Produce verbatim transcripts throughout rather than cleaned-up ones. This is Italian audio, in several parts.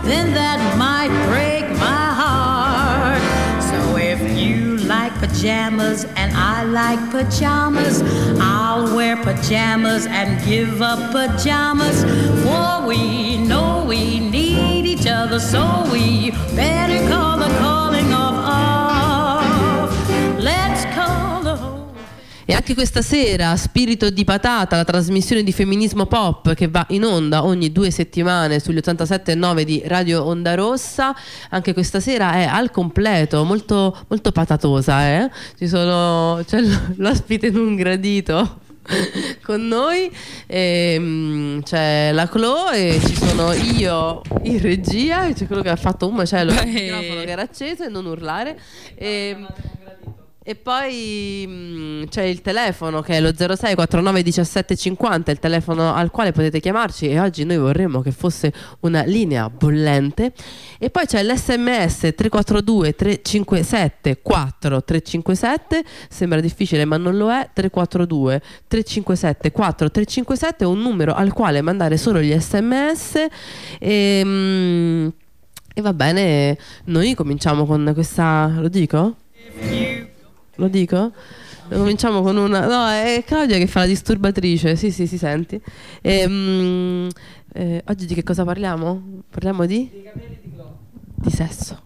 then that might break my heart. So if you like pajamas and I like pajamas, I'll wear pajamas and give up pajamas, for we know we need each other, so we better call the calling off. Let's call the whole. E anche questa sera Spirito di Patata, la trasmissione di femminismo pop che va in onda ogni due settimane sugli ottantasette virgola nove di Radio Onda Rossa, anche questa sera è al completo, molto, molto patatosa, eh? Ci sono, c'è l'ospite non gradito con noi, e, um, c'è la Chloe e ci sono io in regia, e c'è quello che ha fatto un macello il microfono che era acceso, e non urlare, e, e poi mh, c'è il telefono che è lo zero sei quarantanove diciassette cinquanta, il telefono al quale potete chiamarci, e oggi noi vorremmo che fosse una linea bollente. E poi c'è l'esse emme esse tre quattro due tre cinque sette quattro tre cinque sette, sembra difficile ma non lo è, tre quattro due tre cinque sette quattro tre cinque sette è un numero al quale mandare solo gli sms. E, mh, e va bene, noi cominciamo con questa, lo dico? Lo dico? Cominciamo con una... No, è Claudia che fa la disturbatrice. Sì, sì, si senti. E, mm, eh, oggi di che cosa parliamo? Parliamo di? Di capelli di Clove. Di sesso.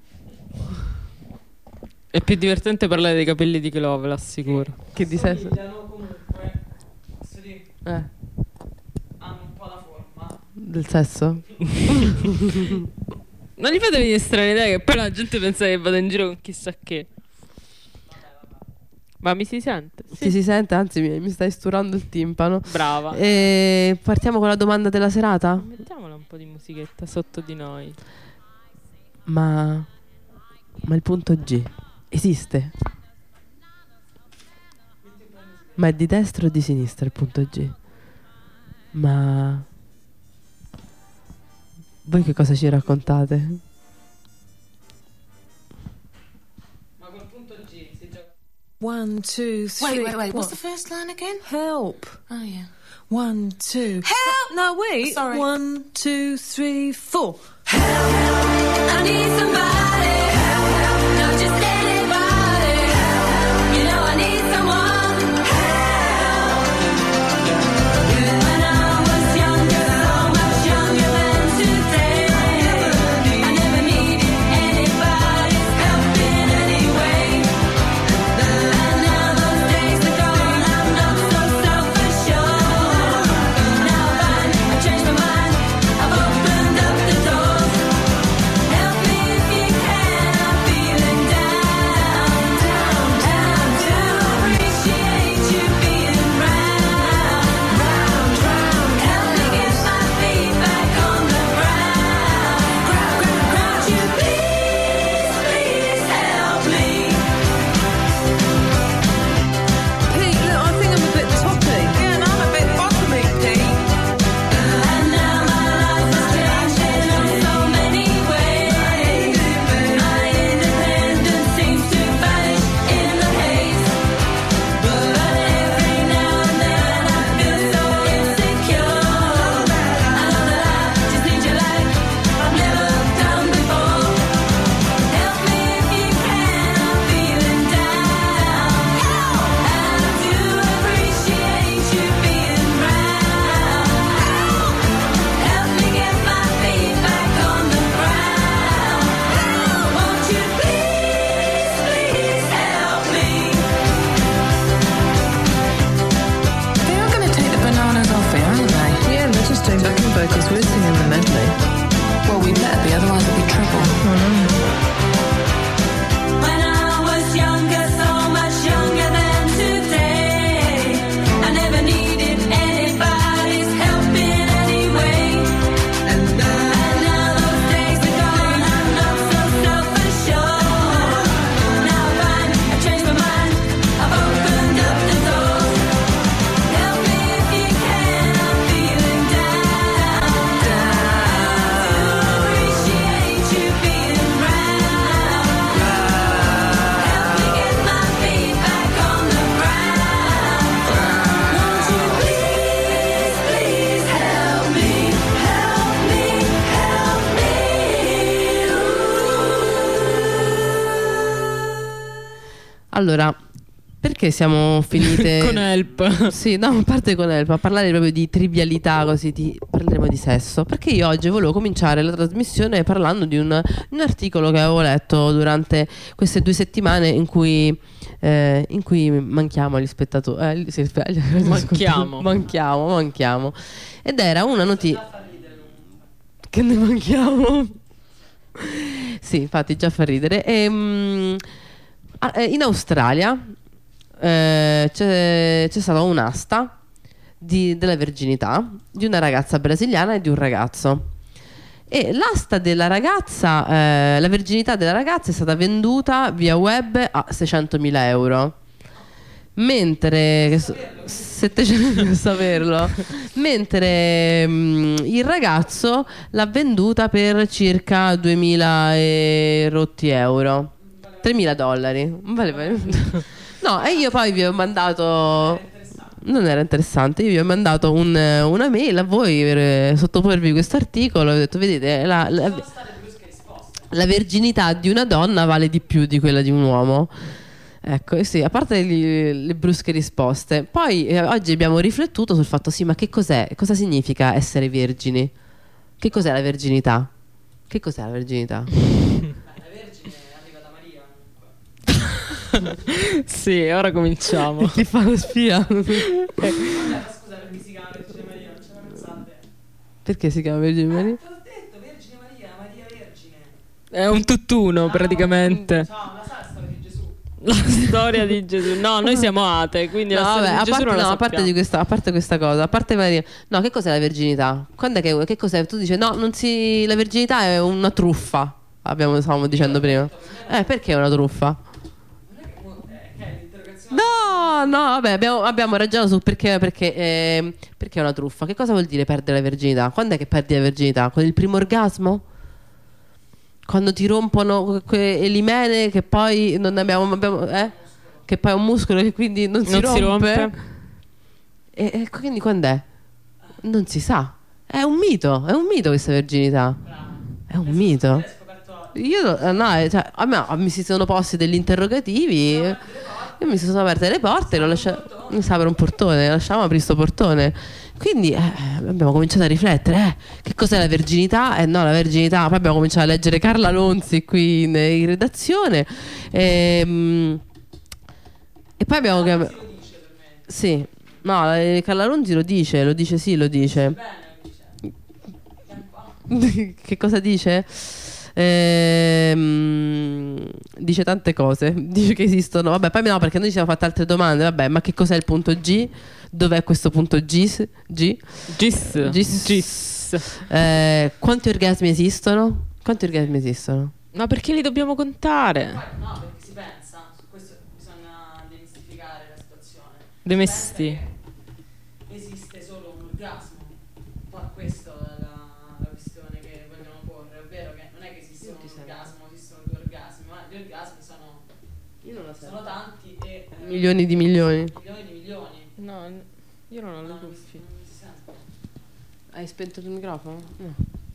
È più divertente parlare dei capelli di Clove, l'assicuro. Che di sesso? Comunque, sì, Eh. hanno un po' la forma Del sesso? Non gli fate venire strane idee, che poi la gente pensa che vada in giro con chissà che. Ma mi si sente? Sì. Ti si sente? Anzi mi, mi stai sturando il timpano. Brava. E partiamo con la domanda della serata? Mettiamola un po' di musichetta sotto di noi. Ma... Ma il punto G esiste? Ma è di destra o di sinistra il punto G? Ma... Voi che cosa ci raccontate? One, two, three. Wait, wait, wait. What's What? the first line again? Help. Oh, yeah. One, two. Help! No, wait. Sorry. One, two, three, four. I need somebody. Help, help. Not just anybody. Help. You know I need someone. Help. When I was younger, so much younger than today, I never needed anybody's help in any way. And now those days are gone, I'm not so self-assured. Now I find I've changed my mind, I've opened up the doors. Help me if you Allora, perché siamo finite Con Help. Sì, no, a parte con Elpa, a parlare proprio di trivialità, così ti parleremo di sesso. Perché io oggi volevo cominciare la trasmissione parlando di un, un articolo che avevo letto durante queste due settimane in cui, eh, in cui manchiamo agli spettatori. Eh, sì, Manchiamo. manchiamo, manchiamo. Ed era una notizia. Che ne manchiamo? Sì, infatti già fa ridere. Ehm, ah, eh, in Australia eh, c'è, c'è stata un'asta di- della verginità di una ragazza brasiliana e di un ragazzo. E l'asta della ragazza, eh, la verginità della ragazza è stata venduta via web a seicentomila euro. Mentre che so- settecento per saperlo. Mentre mm, il ragazzo l'ha venduta per circa duemila e rotti euro, tremila dollari. Vale, vale. No, e io poi vi ho mandato. Non era interessante, io vi ho mandato un- una mail a voi per sottoporvi questo articolo. Ho detto, vedete, la, la, la verginità di una donna vale di più di quella di un uomo. Ecco, eh sì, a parte gli- le brusche risposte. Poi eh, oggi abbiamo riflettuto sul fatto, sì, ma che cos'è? Cosa significa essere vergini? Che cos'è la verginità? Che cos'è la verginità? Sì, ora cominciamo. Chi fa lo spia? Scusa, perché si chiama Vergine Maria, non ce la pensate? Perché si chiama Vergine Maria? Te l'ho detto, Vergine Maria, Maria Vergine. È un tutt'uno praticamente. Ciao, ma sai la storia di Gesù? La storia di Gesù. No, noi siamo ate, quindi No, la storia vabbè, di a Gesù parte, non la no, a parte sappiamo. di questa, a parte questa cosa, a parte Maria. No, che cos'è la verginità? Quando è che, che cos'è? Tu dici no, non si, la verginità è una truffa. Abbiamo, stavamo dicendo prima. Eh, perché è una truffa? No, no, vabbè, abbiamo, abbiamo ragionato su perché, perché, eh, perché è una truffa. Che cosa vuol dire perdere la verginità? Quando è che perdi la verginità? Con il primo orgasmo? Quando ti rompono quelle limene che poi non abbiamo, abbiamo eh? Che poi è un muscolo che quindi non si Non rompe? si rompe. E, e quindi quando è? Non si sa. È un mito, è un mito questa verginità. È un mito. Io eh, no, eh, cioè, a me mi si sono posti degli interrogativi. Io mi si sono aperte le porte, l'ho lasciato. Mi sa per un portone, lasciamo aprire sto portone. Quindi eh, abbiamo cominciato a riflettere, eh, che cos'è la verginità? Eh no, la verginità. Poi abbiamo cominciato a leggere Carla Lonzi qui in, in redazione. E, e poi abbiamo chiamato. Sì, no, eh, Carla Lonzi lo dice, lo dice sì, lo dice. Che cosa dice? Ehm, dice tante cose. Dice che esistono. Vabbè, poi no, perché noi ci siamo fatti altre domande. Vabbè, ma che cos'è il punto G? Dov'è questo punto G? G? Gis. Gis. Gis. Eh, quanti orgasmi esistono? Quanti orgasmi esistono? Ma perché li dobbiamo contare? No, perché si pensa, su questo bisogna demistificare la situazione. Demesti. Esiste solo un orgasmo. Poi questa è la, la questione che vogliono porre, ovvero che non è che esiste un orgasmo, esistono due orgasmi, ma gli orgasmi sono, Io non lo sono tanti e eh, Milioni di milioni. milioni di milioni. No, io non ho No, le non, cuffie. si- non si sente. Hai spento il microfono? No.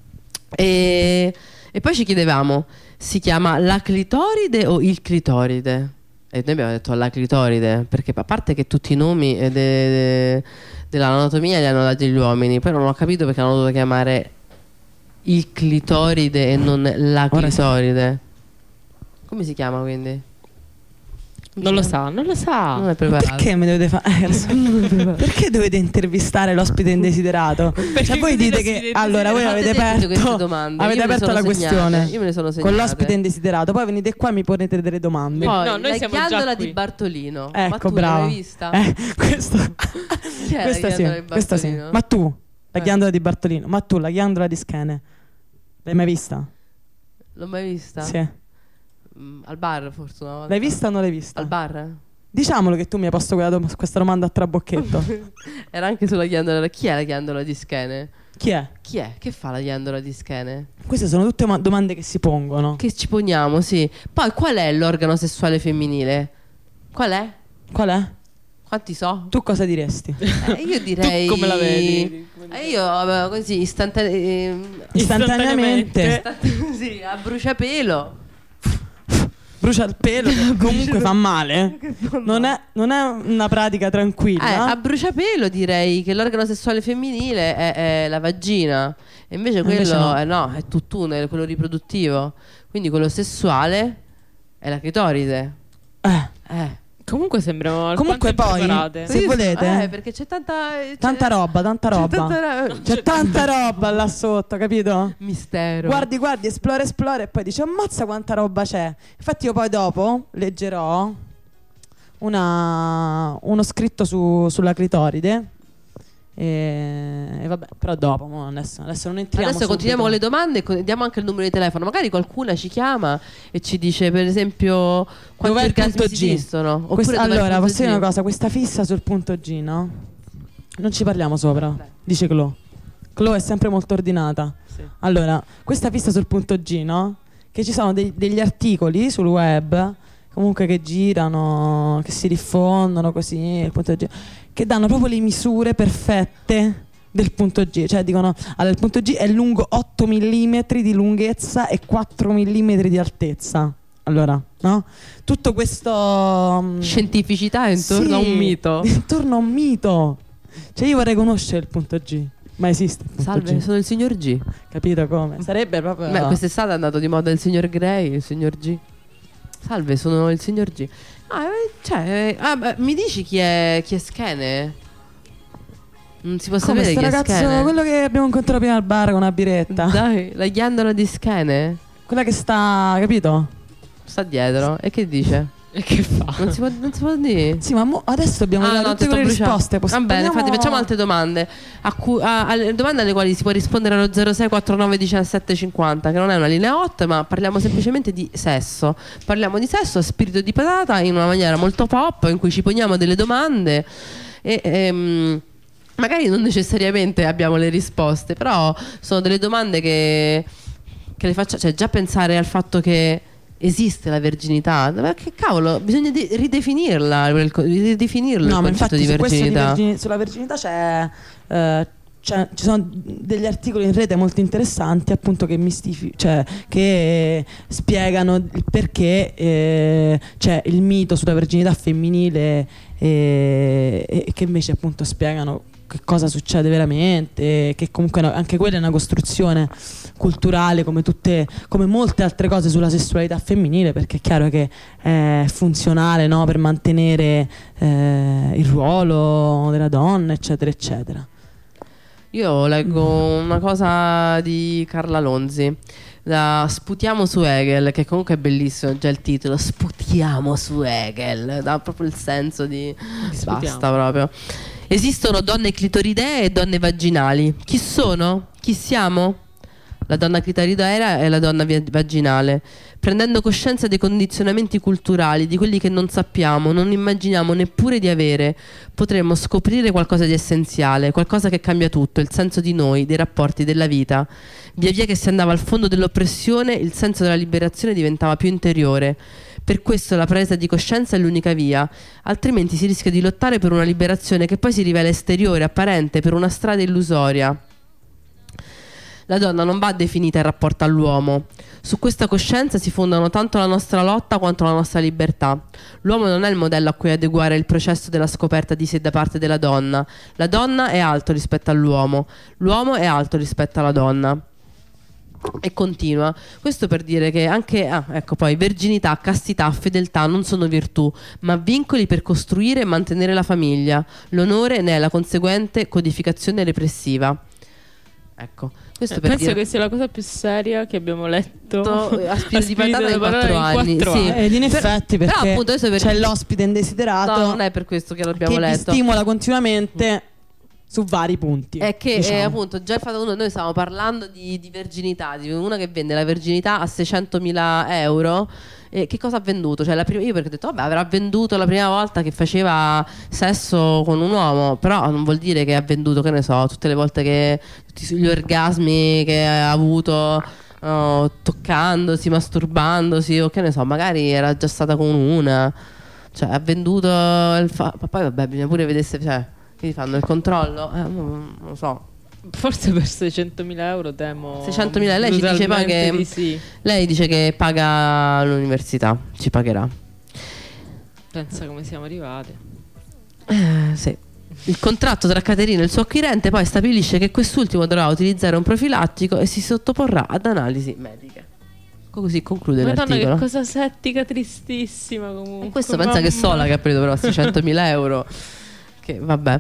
E, e poi ci chiedevamo, si chiama la clitoride o il clitoride? E noi abbiamo detto la clitoride, perché a parte che tutti i nomi eh, de- de- dell'anatomia li hanno dati gli uomini, poi non ho capito perché hanno dovuto chiamare il clitoride e non la Ora sì. clitoride. Come si chiama quindi? Non lo sa, non lo sa. Non è preparato. Perché mi dovete fare? Perché dovete intervistare l'ospite indesiderato? Cioè voi dite che allora voi avete Fate tutte queste aperto, domande. avete Io me le aperto sono la segnate. questione Io me ne sono segnate. con l'ospite indesiderato, poi venite qua e mi ponete delle domande. Poi No, noi la siamo già ghiandola qui. di Bartolino. Ma Ecco, tu brava. l'hai vista? Eh, questo, Chi è la questa sì, ghiandola di questa sì. Bartolino? Ma tu, la Eh. ghiandola di Bartolino, ma tu la ghiandola di Schene, l'hai mai vista? L'ho mai vista? Sì. Mm, al bar forse una volta. L'hai vista o non l'hai vista? Al bar? Diciamolo che tu mi hai posto quella dom- questa domanda a trabocchetto. Era anche sulla ghiandola. Chi è la ghiandola di Schene? Chi è? Chi è? Che fa la ghiandola di Schene? Queste sono tutte ma- domande che si pongono. Che ci poniamo, sì. Poi qual è l'organo sessuale femminile? Qual è? Qual è? Quanti so? Tu cosa diresti? Eh, io direi. Tu come la vedi? Eh, io eh, così istantane- eh, Istantaneamente. Istantaneamente. istant- sì, a bruciapelo. brucia il pelo, che comunque fa male. Non è, non è una pratica Eh, tranquilla. a bruciapelo direi che l'organo sessuale femminile è, è la vagina, e invece quello Invece no. è, no, è tutt'uno, è quello riproduttivo. Quindi quello sessuale è la clitoride. Eh. Eh. Comunque sembriamo Comunque poi, impreparate. se Sì, volete, eh, perché c'è tanta c'è- tanta roba, tanta c'è roba. tanta ro- C'è tanta roba là sotto, capito? mistero. Guardi, guardi, esplora, esplora e poi dici ammazza quanta roba c'è. Infatti io poi dopo leggerò una, uno scritto su- sulla clitoride e, e vabbè, però dopo, mo adesso, adesso non entriamo Adesso continuiamo con le subito. domande e con- diamo anche il numero di telefono. Magari qualcuna ci chiama e ci dice, per esempio, quanti Dov'è il orgasmi punto si G? esistono. Oppure Questa- dov'è il allora, punto posso dire G? una cosa, questa fissa sul punto G, no? Non ci parliamo sopra, dice Chloe. Chloe è sempre molto ordinata. Sì. Allora, questa fissa sul punto G, no? Che ci sono dei- degli articoli sul web, comunque che girano, che si diffondono così, il punto G, che danno proprio le misure perfette del punto G. Cioè dicono, allora il punto G è lungo otto millimetri di lunghezza e quattro millimetri di altezza. Allora, no? Tutto questo mm, Scientificità intorno a sì, un mito. Intorno a un mito. Cioè io vorrei conoscere il punto G. Ma esiste il punto Salve, G? sono il signor G. Capito come? Sarebbe proprio Beh, quest'estate è andato di moda il signor Grey, il signor G. Salve, sono il signor G. Ah, eh, cioè, eh, ah, beh, mi dici chi è, chi è Schene? Non si può come sapere sto chi è ragazzo, Schene. quello che abbiamo incontrato prima al bar con una biretta. Dai, la ghiandola di Schene Quella che sta, capito? sta dietro. E che dice? E che fa? Non si può, non si può dire. Sì, ma mo- adesso dobbiamo Ah, dare no, tutte ti sto quelle bruciando. risposte. Poss- Va bene, parliamo- infatti facciamo altre domande. A cu- a- alle domande alle quali si può rispondere allo zero sei quattro nove diciassette cinquanta, che non è una linea hot, ma parliamo semplicemente di sesso. Parliamo di sesso a spirito di patata in una maniera molto pop, in cui ci poniamo delle domande e ehm, magari non necessariamente abbiamo le risposte, però sono delle domande che, che le faccia, cioè già pensare al fatto che esiste la verginità, ma che cavolo, bisogna di- ridefinirla, quel co- ridefinirlo No, il ma concetto infatti di su questo di verginità. vergini- sulla verginità c'è, eh, c'è- ci sono degli articoli in rete molto interessanti, appunto, che mistifi- cioè che spiegano il perché eh, c'è il mito sulla verginità femminile e, e che invece appunto spiegano che cosa succede veramente, che comunque no- anche quella è una costruzione culturale come tutte, come molte altre cose sulla sessualità femminile, perché è chiaro che è funzionale, no, per mantenere eh, il ruolo della donna, eccetera eccetera. Io leggo una cosa di Carla Lonzi, da Sputiamo su Hegel, che comunque è bellissimo, già il titolo, Sputiamo su Hegel, dà proprio il senso di Sputiamo. basta proprio. Esistono donne clitoridee e donne vaginali. Chi sono? Chi siamo? La donna clitoridea e la donna vi- vaginale. Prendendo coscienza dei condizionamenti culturali, di quelli che non sappiamo, non immaginiamo neppure di avere, potremmo scoprire qualcosa di essenziale, qualcosa che cambia tutto, il senso di noi, dei rapporti, della vita. Via via che si andava al fondo dell'oppressione, il senso della liberazione diventava più interiore. Per questo la presa di coscienza è l'unica via, altrimenti si rischia di lottare per una liberazione che poi si rivela esteriore, apparente, per una strada illusoria. La donna non va definita in rapporto all'uomo. Su questa coscienza si fondano tanto la nostra lotta quanto la nostra libertà. L'uomo non è il modello a cui adeguare il processo della scoperta di sé da parte della donna. La donna è alto rispetto all'uomo. L'uomo è alto rispetto alla donna. E continua. Questo per dire che anche, ah, ecco poi, verginità, castità, fedeltà non sono virtù, ma vincoli per costruire e mantenere la famiglia. L'onore ne è la conseguente codificazione repressiva. Ecco, questo Eh, per penso dire che sia la cosa più seria che abbiamo letto a spirito di patata da in parlare quattro anni, quattro sì. anni. Ed in Per- effetti però perché appunto adesso per- c'è l'ospite indesiderato No, non è per questo che l'abbiamo che vi letto. stimola continuamente su vari punti. È che diciamo. eh, appunto già il fatto che uno- noi stiamo parlando di, di verginità, di una che vende la verginità a seicentomila euro. E che cosa ha venduto? Cioè, la prima, io perché ho detto, vabbè, avrà venduto la prima volta che faceva sesso con un uomo, però non vuol dire che ha venduto, che ne so, tutte le volte che tutti gli orgasmi che ha avuto oh, toccandosi, masturbandosi, o che ne so, magari era già stata con una. Cioè, ha venduto il fa- ma poi vabbè, bisogna pure vedere se, cioè, che gli fanno il controllo? Eh, non, non lo so. Forse per seicentomila euro temo. seicentomila, lei ci dice poi che brutalmente di sì. lei dice che paga l'università, ci pagherà. Pensa come siamo arrivati. Eh, sì. Il contratto tra Caterina e il suo acquirente poi stabilisce che quest'ultimo dovrà utilizzare un profilattico e si sottoporrà ad analisi mediche. Così conclude Madonna, l'articolo. che cosa settica, tristissima comunque. E questo pensa che mamma. sola che ha preso però seicentomila euro. Che vabbè.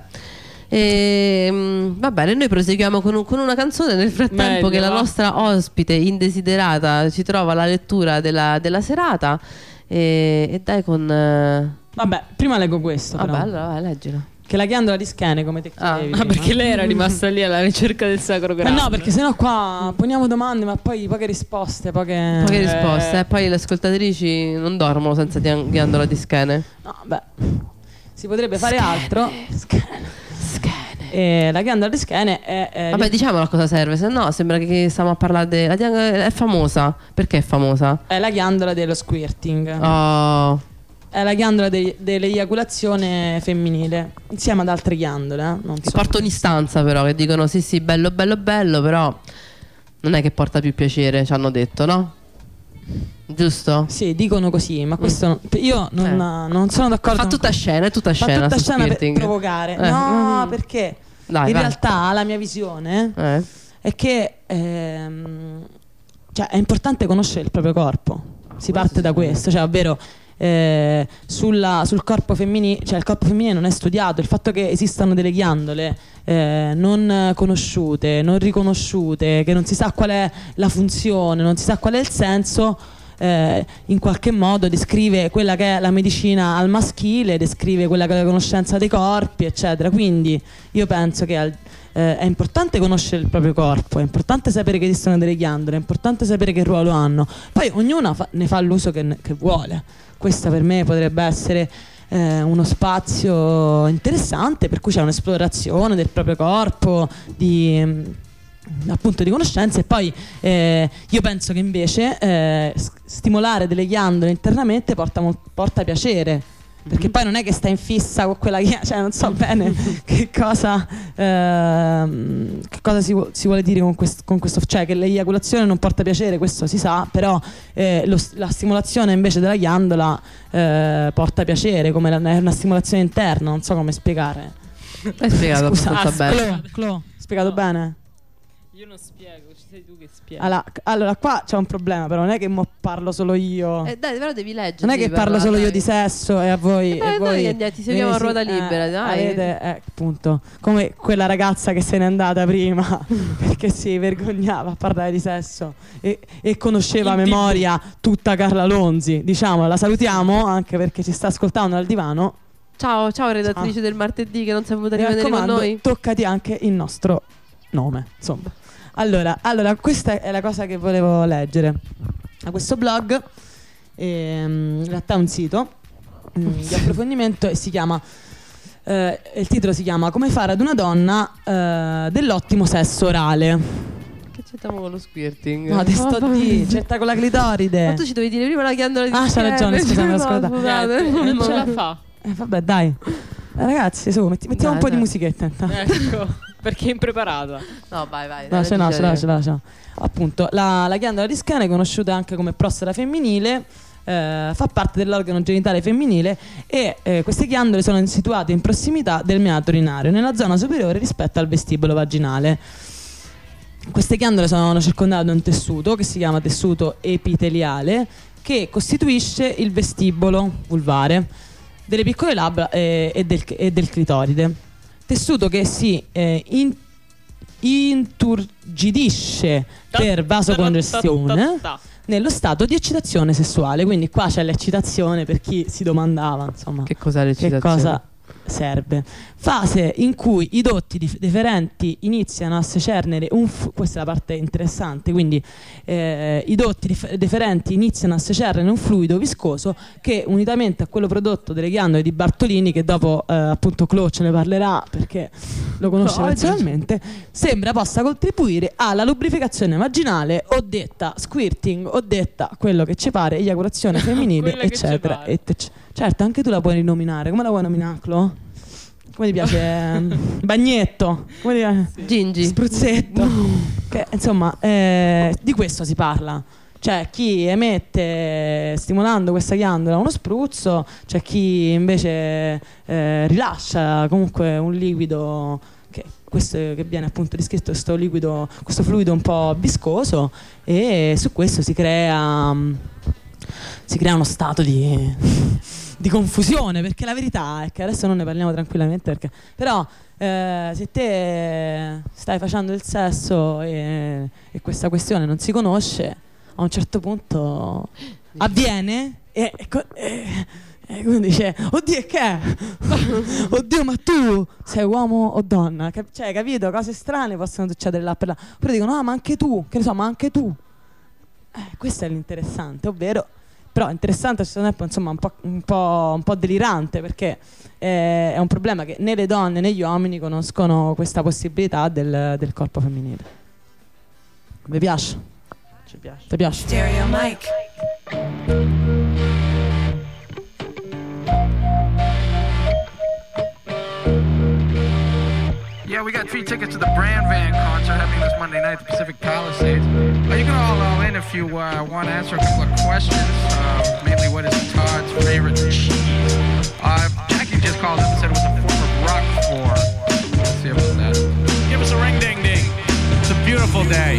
E, mm, va bene, noi proseguiamo con, un- con una canzone. Nel frattempo Meglio, che la va. nostra ospite indesiderata ci trova la lettura della, della serata. E, e dai con... eh, Vabbè, prima leggo questo. vabbè, però. allora vai, leggilo. Che la ghiandola di Schene, come te Ah. chiedevi. Ah, prima. perché lei era rimasta lì alla ricerca del sacro Ma grano. no, perché sennò qua poniamo domande, ma poi poche risposte, poche. Poche Eh. risposte, eh, poi le ascoltatrici non dormono senza ghi- ghiandola di Schene. No, beh. Si potrebbe fare altro. Schene. E la ghiandola di Schene è. è Vabbè, diciamolo a cosa serve, se no sembra che, che stiamo a parlare di... La diag- è famosa. Perché è famosa? è la ghiandola dello squirting. Oh... È la ghiandola de- dell'eiaculazione femminile. Insieme ad altre ghiandole, eh? Non Ti so. portano in stanza però, che dicono sì sì, bello bello bello, però non è che porta più piacere, ci hanno detto, no? Giusto? Sì, dicono così, ma questo non- io non, Eh. non sono d'accordo. Fa tutta con- scena, è tutta Fa scena tutta su scena per squirting. provocare. Eh. No, Mm. perché Dai, in vai. realtà la mia visione Eh. è che ehm, cioè, è importante conoscere il proprio corpo. Si parte da questo, cioè ovvero eh, sulla- sul corpo femminile, cioè il corpo femminile non è studiato, il fatto che esistano delle ghiandole eh, non conosciute, non riconosciute, che non si sa qual è la funzione, non si sa qual è il senso, eh, in qualche modo descrive quella che è la medicina al maschile, descrive quella che è la conoscenza dei corpi, eccetera. Quindi io penso che al- eh, è importante conoscere il proprio corpo, è importante sapere che esistono delle ghiandole, è importante sapere che ruolo hanno. Poi ognuno fa- ne fa l'uso che, ne- che vuole. Questa per me potrebbe essere eh, uno spazio interessante per cui c'è un'esplorazione del proprio corpo, di mh, appunto di conoscenze. E poi eh, io penso che invece eh, s- stimolare delle ghiandole internamente porta, mol- porta piacere, perché poi non è che stai in fissa con quella ghiandola, cioè non so bene che cosa ehm, che cosa si, vu- si vuole dire con, quest- con questo, cioè che l'eiaculazione non porta piacere, questo si sa, però eh, lo s- la stimolazione invece della ghiandola eh, porta piacere, come la- è una stimolazione interna, non so come spiegare. Hai spiegato Scusa, abbastanza bene. Clo, Clo, spiegato No. bene? Io non spiego, ci sei tu che spieghi. Allora, allora, qua c'è un problema, però non è che mo parlo solo io. Eh, dai, però devi leggere. Non è che parlo solo io di sesso e a voi. E poi e noi voi andiamo, ti seguiamo a venite- ruota libera, eh, dai. Avete, eh, appunto, come quella ragazza che se n'è andata prima perché si vergognava a parlare di sesso e, e conosceva a In memoria tutta Carla Lonzi. Diciamo, la salutiamo anche perché ci sta ascoltando dal divano. Ciao, ciao redattrice Ciao. del martedì che non sei venuta a Mi rimanere con raccomando, noi. toccati anche il nostro nome, insomma. Allora, allora, questa è la cosa che volevo leggere. A questo blog, ehm, in realtà è un sito mm, di approfondimento e si chiama, eh, il titolo si chiama Come fare ad una donna eh, dell'ottimo sesso orale. Che c'entriamo con lo squirting? No, te sto Oh, di, certa con la clitoride. Ma tu ci dovevi dire prima la ghiandola di Ah, c'ha Schene. ragione, scusami, No, ascolta. scusate. Niente, non No. ce la fa. Eh, vabbè, dai. Eh, ragazzi, su, metti- mettiamo Dai, un po' dai. di musichetta intanto. Ecco, perché è impreparata. No, vai, vai. No, dai, ce l'ho, leggi- ce l'ho, ce l'ho, ce l'ho. Appunto, la, la ghiandola di Schene, conosciuta anche come prostata femminile, eh, fa parte dell'organo genitale femminile e eh, queste ghiandole sono situate in prossimità del meato urinario, nella zona superiore rispetto al vestibolo vaginale. Queste ghiandole sono circondate da un tessuto che si chiama tessuto epiteliale, che costituisce il vestibolo vulvare delle piccole labbra eh, e, del, e del clitoride. Tessuto che si eh, in- inturgidisce per vasocongestione nello stato di eccitazione sessuale. Quindi qua c'è l'eccitazione per chi si domandava, insomma, Che cos'è che l'eccitazione? cosa serve. Fase in cui i dotti dif- deferenti iniziano a secernere un fu- questa è la parte interessante, quindi eh, i dotti dif- deferenti iniziano a secernere un fluido viscoso che, unitamente a quello prodotto dalle ghiandole di Bartolini, che dopo eh, appunto Clo ce ne parlerà perché lo conosce No, personalmente, sembra possa contribuire alla lubrificazione vaginale, o detta squirting, o detta quello che ci pare, eiaculazione femminile, Quella che ci eccetera. pare. et- ecc- certo, anche tu la puoi rinominare. Come la vuoi nominare, Clo? come ti piace? Bagnetto, come ti piace? Gingi. Spruzzetto. Che, insomma, eh, di questo si parla. C'è chi emette stimolando questa ghiandola uno spruzzo, c'è chi invece eh, rilascia comunque un liquido che, questo, che viene appunto descritto, questo liquido, questo fluido un po' viscoso, e su questo si crea si crea uno stato di, di confusione, perché la verità è che adesso non ne parliamo tranquillamente, perché però eh, se te stai facendo il sesso e, e questa questione non si conosce, a un certo punto avviene e, e, e, e uno dice oddio, e che è? Oddio, ma tu sei uomo o donna? Cap- cioè, capito? Cose strane possono succedere là per là. Però dicono, ah, ma anche tu, che ne so, ma anche tu. Eh, questo è l'interessante, ovvero, però interessante al stesso tempo, insomma, un po', un po', un po' delirante, perché eh, è un problema che né le donne né gli uomini conoscono questa possibilità del, del corpo femminile. Vi piace? Ci piace. Ti piace? Stereo mic. Yeah, we got free tickets to the Brand Van concert happening this Monday night at the Pacific Palisades. Uh, you can all all in if you uh, want to answer a couple of questions. Uh, mainly, what is Todd's favorite cheese? Uh, Jackie just called up and said it was a form of Roquefort. Let's see about that. Give us a ring ding ding. It's a beautiful day.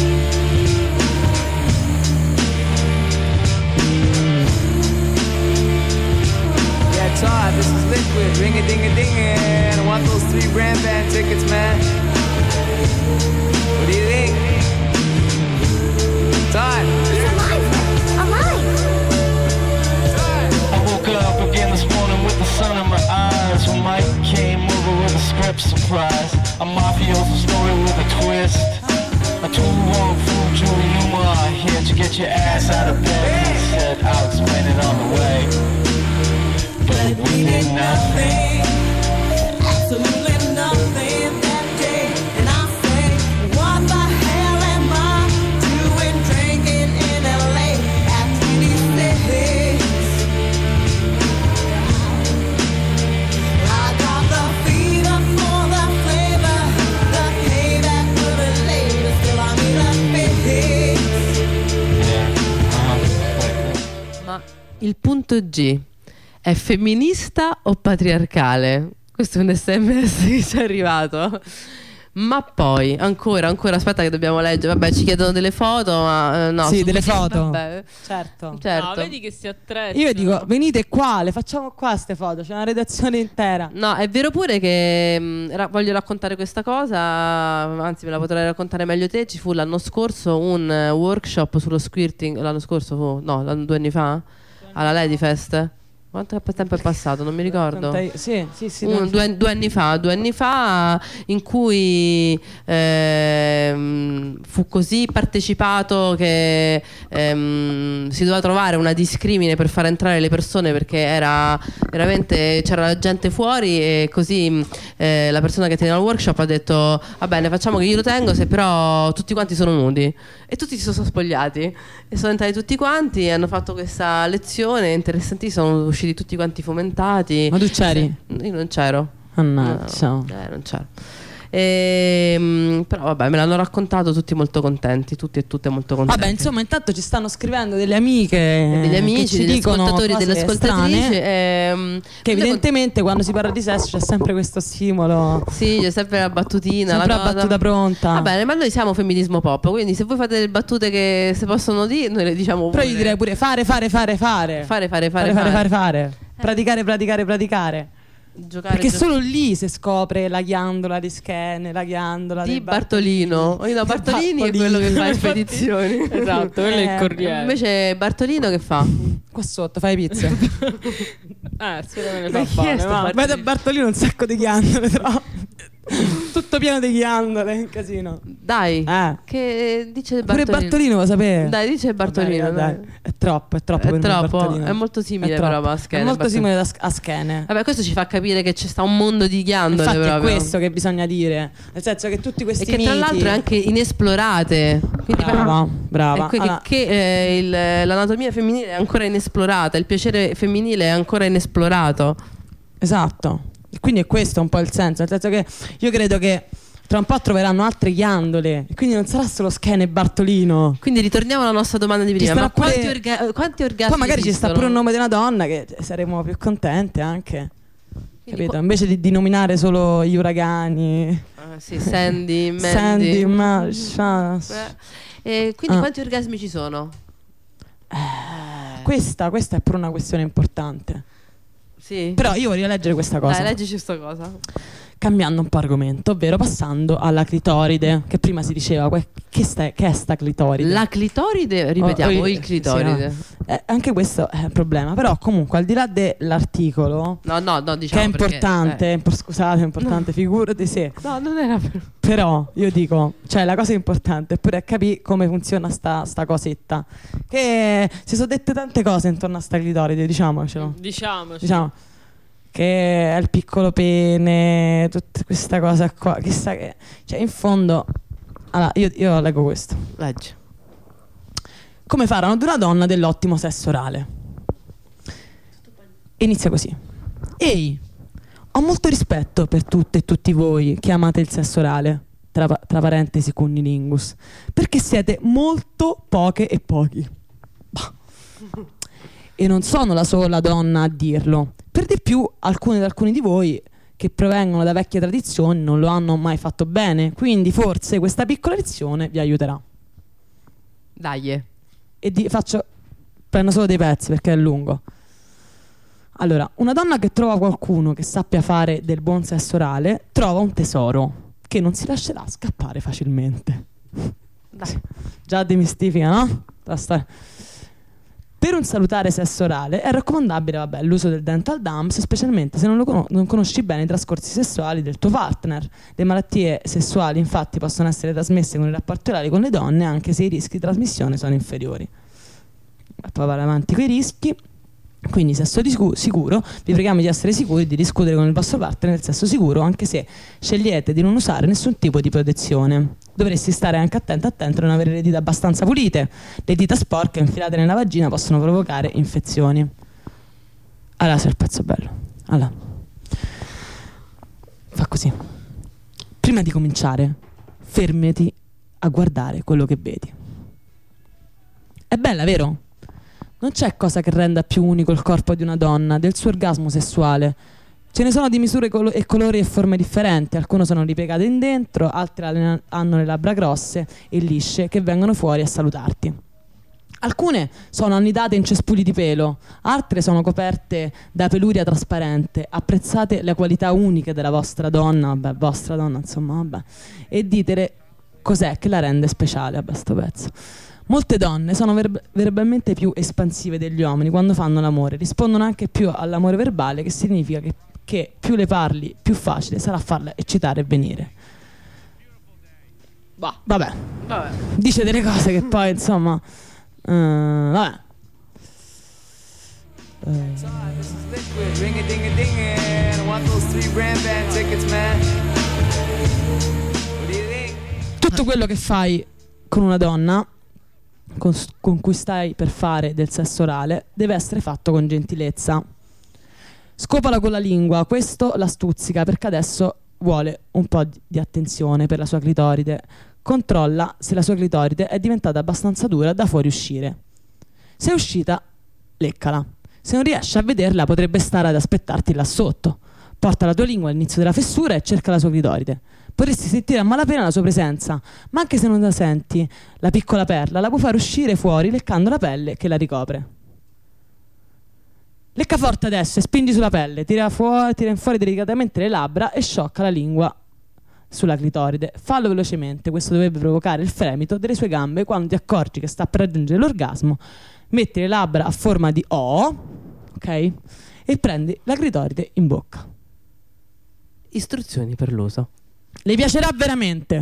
Yeah, Todd, this is Liquid. Ring a ding a ding, and I want those three Brand Van tickets, man. What do you think? Todd. I woke up again this morning with the sun in my eyes when Mike came over with a script surprise. A mafioso story with a twist. A two-wrong fool, Julie Newmar, here to get your ass out of bed. He said, I'll explain it on the way. But we did nothing, Absolutely nothing that day. And I say, what the hell am I doing drinking in L A at twenty-six? I got the fever for the flavor, the payback for the later. Still I need a fix. Ma il punto G è femminista o patriarcale? Questo è un sms che ci è arrivato. Ma poi, ancora, ancora, aspetta che dobbiamo leggere. Vabbè, ci chiedono delle foto, ma eh, no. Sì, su delle così, foto. Vabbè. Certo. Certo. No, vedi che si attrezza. Io dico, venite qua, le facciamo qua ste foto, c'è una redazione intera. No, è vero pure che mh, ra- voglio raccontare questa cosa, anzi me la potrai raccontare meglio te. Ci fu l'anno scorso un uh, workshop sullo squirting. L'anno scorso fu? No, l'anno- due anni fa? Alla Ladyfest. Quanto tempo è passato? Non mi ricordo. Sì, sì, sì. Un- due, due anni fa, due anni fa, in cui ehm, fu così partecipato che ehm, si doveva trovare una discrimine per far entrare le persone, perché era veramente, c'era la gente fuori, e così eh, la persona che teneva il workshop ha detto va bene, facciamo che io lo tengo se però tutti quanti sono nudi, e tutti si sono spogliati e sono entrati tutti quanti e hanno fatto questa lezione interessantissima, sono usciti tutti quanti fomentati. Ma tu c'eri? Io non c'ero. Mannaggia. No, eh, non c'ero. Ehm, però vabbè, me l'hanno raccontato tutti molto contenti, tutti e tutte molto contenti. Vabbè, insomma, intanto ci stanno scrivendo delle amiche, degli amici, che ci degli dicono ascoltatori e cose delle ascoltatrici, strane, ehm, che evidentemente quando si parla di sesso c'è sempre questo stimolo. Sì, c'è sempre la battutina, Sempre la la cosa. battuta pronta. Va bene, ma noi siamo femminismo pop, quindi se voi fate delle battute che si possono dire, noi le diciamo Però pure. io direi pure fare, fare, fare, fare. Fare, fare, fare, fare, fare, fare. fare, fare. Praticare, praticare, praticare. Giocare, Perché gio- solo lì si scopre la ghiandola di Schene, la ghiandola di del Bartolino. Oh, no, Bartolini è quello che fa le spedizioni. Esatto, quello è il Eh, corriere. Invece Bartolino che fa? Qua sotto fai pizze. Eh, spero me ne Ma fa chi è fare. sto ma- Bart- Vai da Bartolino un sacco di ghiandole, però. Tutto pieno di ghiandole, un casino. Dai, Eh. che dice Pure Bartolino? Bartolino lo sapere. Dai, dice Bartolino. Dai, dai. È troppo, è troppo È per me troppo, Bartolino. è molto simile È troppo. però a Schene, È molto Bartolino. simile a, a Schene. Vabbè, questo ci fa capire che c'è sta un mondo di ghiandole Infatti è proprio. questo che bisogna dire. Nel senso che tutti questi E che tra miti- l'altro è anche inesplorate. Quindi Brava, brava. Ecco che, Allora, che, eh, il- l'anatomia femminile è ancora inesplorata, il piacere femminile è ancora inesplorato. esatto. Quindi è questo un po' il senso, nel senso che io credo che tra un po' troveranno altre ghiandole, e quindi non sarà solo Skene e Bartolino. Quindi ritorniamo alla nostra domanda di Ci prima. starà Ma quanti, pure- orga- quanti orgasmi Poi magari ci sta esistono? pure un nome di una donna che saremo più contente anche. Quindi Capito? qua- Invece di, di nominare solo gli uragani, Ah, sì, Sandy, Mandy. Sandy, Masha. Eh, e quindi Ah. quanti orgasmi ci sono? Questa, questa è pure una questione importante. Sì. Però io voglio leggere questa cosa. Dai, leggici questa cosa. Cambiando un po' argomento, ovvero passando alla clitoride, che prima si diceva que- che, sta, che è sta clitoride? La clitoride, ripetiamo, Oh, oh, il clitoride. sì, no. Eh, anche questo è un problema, però comunque al di là dell'articolo, No, no, no, diciamo che è perché- importante, eh. impor- scusate, è importante, figurati se. No, non era per... Però io dico, cioè la cosa importante è pure capire come funziona sta, sta cosetta. Che si sono dette tante cose intorno a sta clitoride, diciamocelo. Diciamoci. Diciamo che è il piccolo pene, tutta questa cosa qua. Chissà che. Cioè, in fondo. Allora, io, io leggo questo. Leggi. Come fare ad una donna dell'ottimo sesso orale? Inizia così. Ehi, ho molto rispetto per tutte e tutti voi che amate il sesso orale, tra, pa- tra parentesi cunnilingus, perché siete molto poche e pochi. Bah. E non sono la sola donna a dirlo. Per di più, alcuni, alcuni di voi che provengono da vecchie tradizioni non lo hanno mai fatto bene, quindi forse questa piccola lezione vi aiuterà. Dai. E di, faccio prendo solo dei pezzi perché è lungo. Allora, una donna che trova qualcuno che sappia fare del buon sesso orale trova un tesoro che non si lascerà scappare facilmente. Dai. Già demistifica, no? La storia. Per un salutare sesso orale è raccomandabile, vabbè, l'uso del dental dams, specialmente se non, lo cono- non conosci bene i trascorsi sessuali del tuo partner. Le malattie sessuali infatti possono essere trasmesse con i rapporti orali con le donne, anche se i rischi di trasmissione sono inferiori. Poi va avanti con i rischi. Quindi sesso di sicu- sicuro, vi preghiamo di essere sicuri di discutere con il vostro partner del sesso sicuro, anche se scegliete di non usare nessun tipo di protezione. Dovresti stare anche attento attento a non avere le dita abbastanza pulite. Le dita sporche infilate nella vagina possono provocare infezioni. Allora, c'è il pezzo bello. Allora, fa così. Prima di cominciare, fermati a guardare quello che vedi. È bella, vero? Non c'è cosa che renda più unico il corpo di una donna, del suo orgasmo sessuale. Ce ne sono di misure colo- e colori e forme differenti. Alcune sono ripiegate in dentro, altre alle- hanno le labbra grosse e lisce che vengono fuori a salutarti. Alcune sono annidate in cespugli di pelo, altre sono coperte da peluria trasparente. Apprezzate le qualità uniche della vostra donna, vabbè, vostra donna, insomma, vabbè, e ditele cos'è che la rende speciale, vabbè, sto pezzo. Molte donne sono verb- verbalmente più espansive degli uomini quando fanno l'amore, rispondono anche più all'amore verbale, che significa che, che più le parli, più facile sarà farla eccitare e venire. Bah. Vabbè, Vabbè. dice delle cose che poi, insomma, eh, vabbè. Eh, This is Liquid, ring a ding a ding and I want those three brand band tickets, man. What do you think? tutto quello che fai con una donna con, con cui stai per fare del sesso orale deve essere fatto con gentilezza. Scopala con la lingua, questo la stuzzica perché adesso vuole un po' di, di attenzione per la sua clitoride. Controlla se la sua clitoride è diventata abbastanza dura da fuoriuscire. Se è uscita, leccala. Se non riesci a vederla, potrebbe stare ad aspettarti là sotto. Porta la tua lingua all'inizio della fessura e cerca la sua clitoride. Potresti sentire a malapena la sua presenza, ma anche se non la senti, la piccola perla la puoi far uscire fuori leccando la pelle che la ricopre. Lecca forte adesso e spingi sulla pelle, tira fuori, tira fuori delicatamente le labbra e sciocca la lingua sulla clitoride. Fallo velocemente, questo dovrebbe provocare il fremito delle sue gambe quando ti accorgi che sta per raggiungere l'orgasmo. Metti le labbra a forma di O, ok? E prendi la clitoride in bocca. Istruzioni per l'uso. Le piacerà veramente.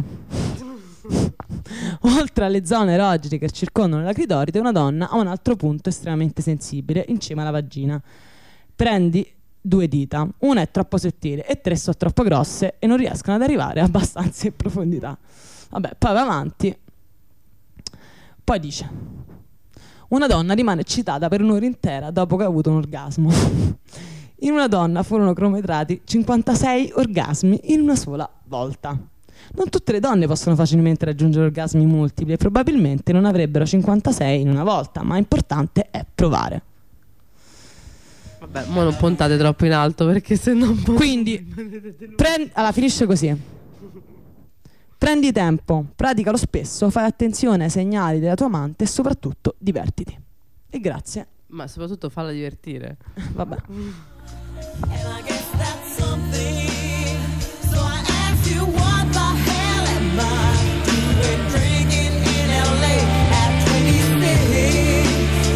Oltre alle zone erogene che circondano la clitoride, una donna ha un altro punto estremamente sensibile in cima alla vagina. Prendi due dita, una è troppo sottile e tre sono troppo grosse e non riescono ad arrivare abbastanza in profondità. Vabbè, poi va avanti. Poi dice: una donna rimane eccitata per un'ora intera dopo che ha avuto un orgasmo. In una donna furono cronometrati cinquantasei orgasmi in una sola volta. Non tutte le donne possono facilmente raggiungere orgasmi multipli e probabilmente non avrebbero cinquantasei in una volta, ma importante è provare. Vabbè, mo non puntate troppo in alto perché se no... Quindi, prendi, allora finisce così. Prendi tempo, praticalo spesso, fai attenzione ai segnali della tua amante e soprattutto divertiti. E grazie. Ma soprattutto falla divertire. Vabbè. And I guess that's something. So I asked you, what the hell am I doing drinking in L A at twenty-six?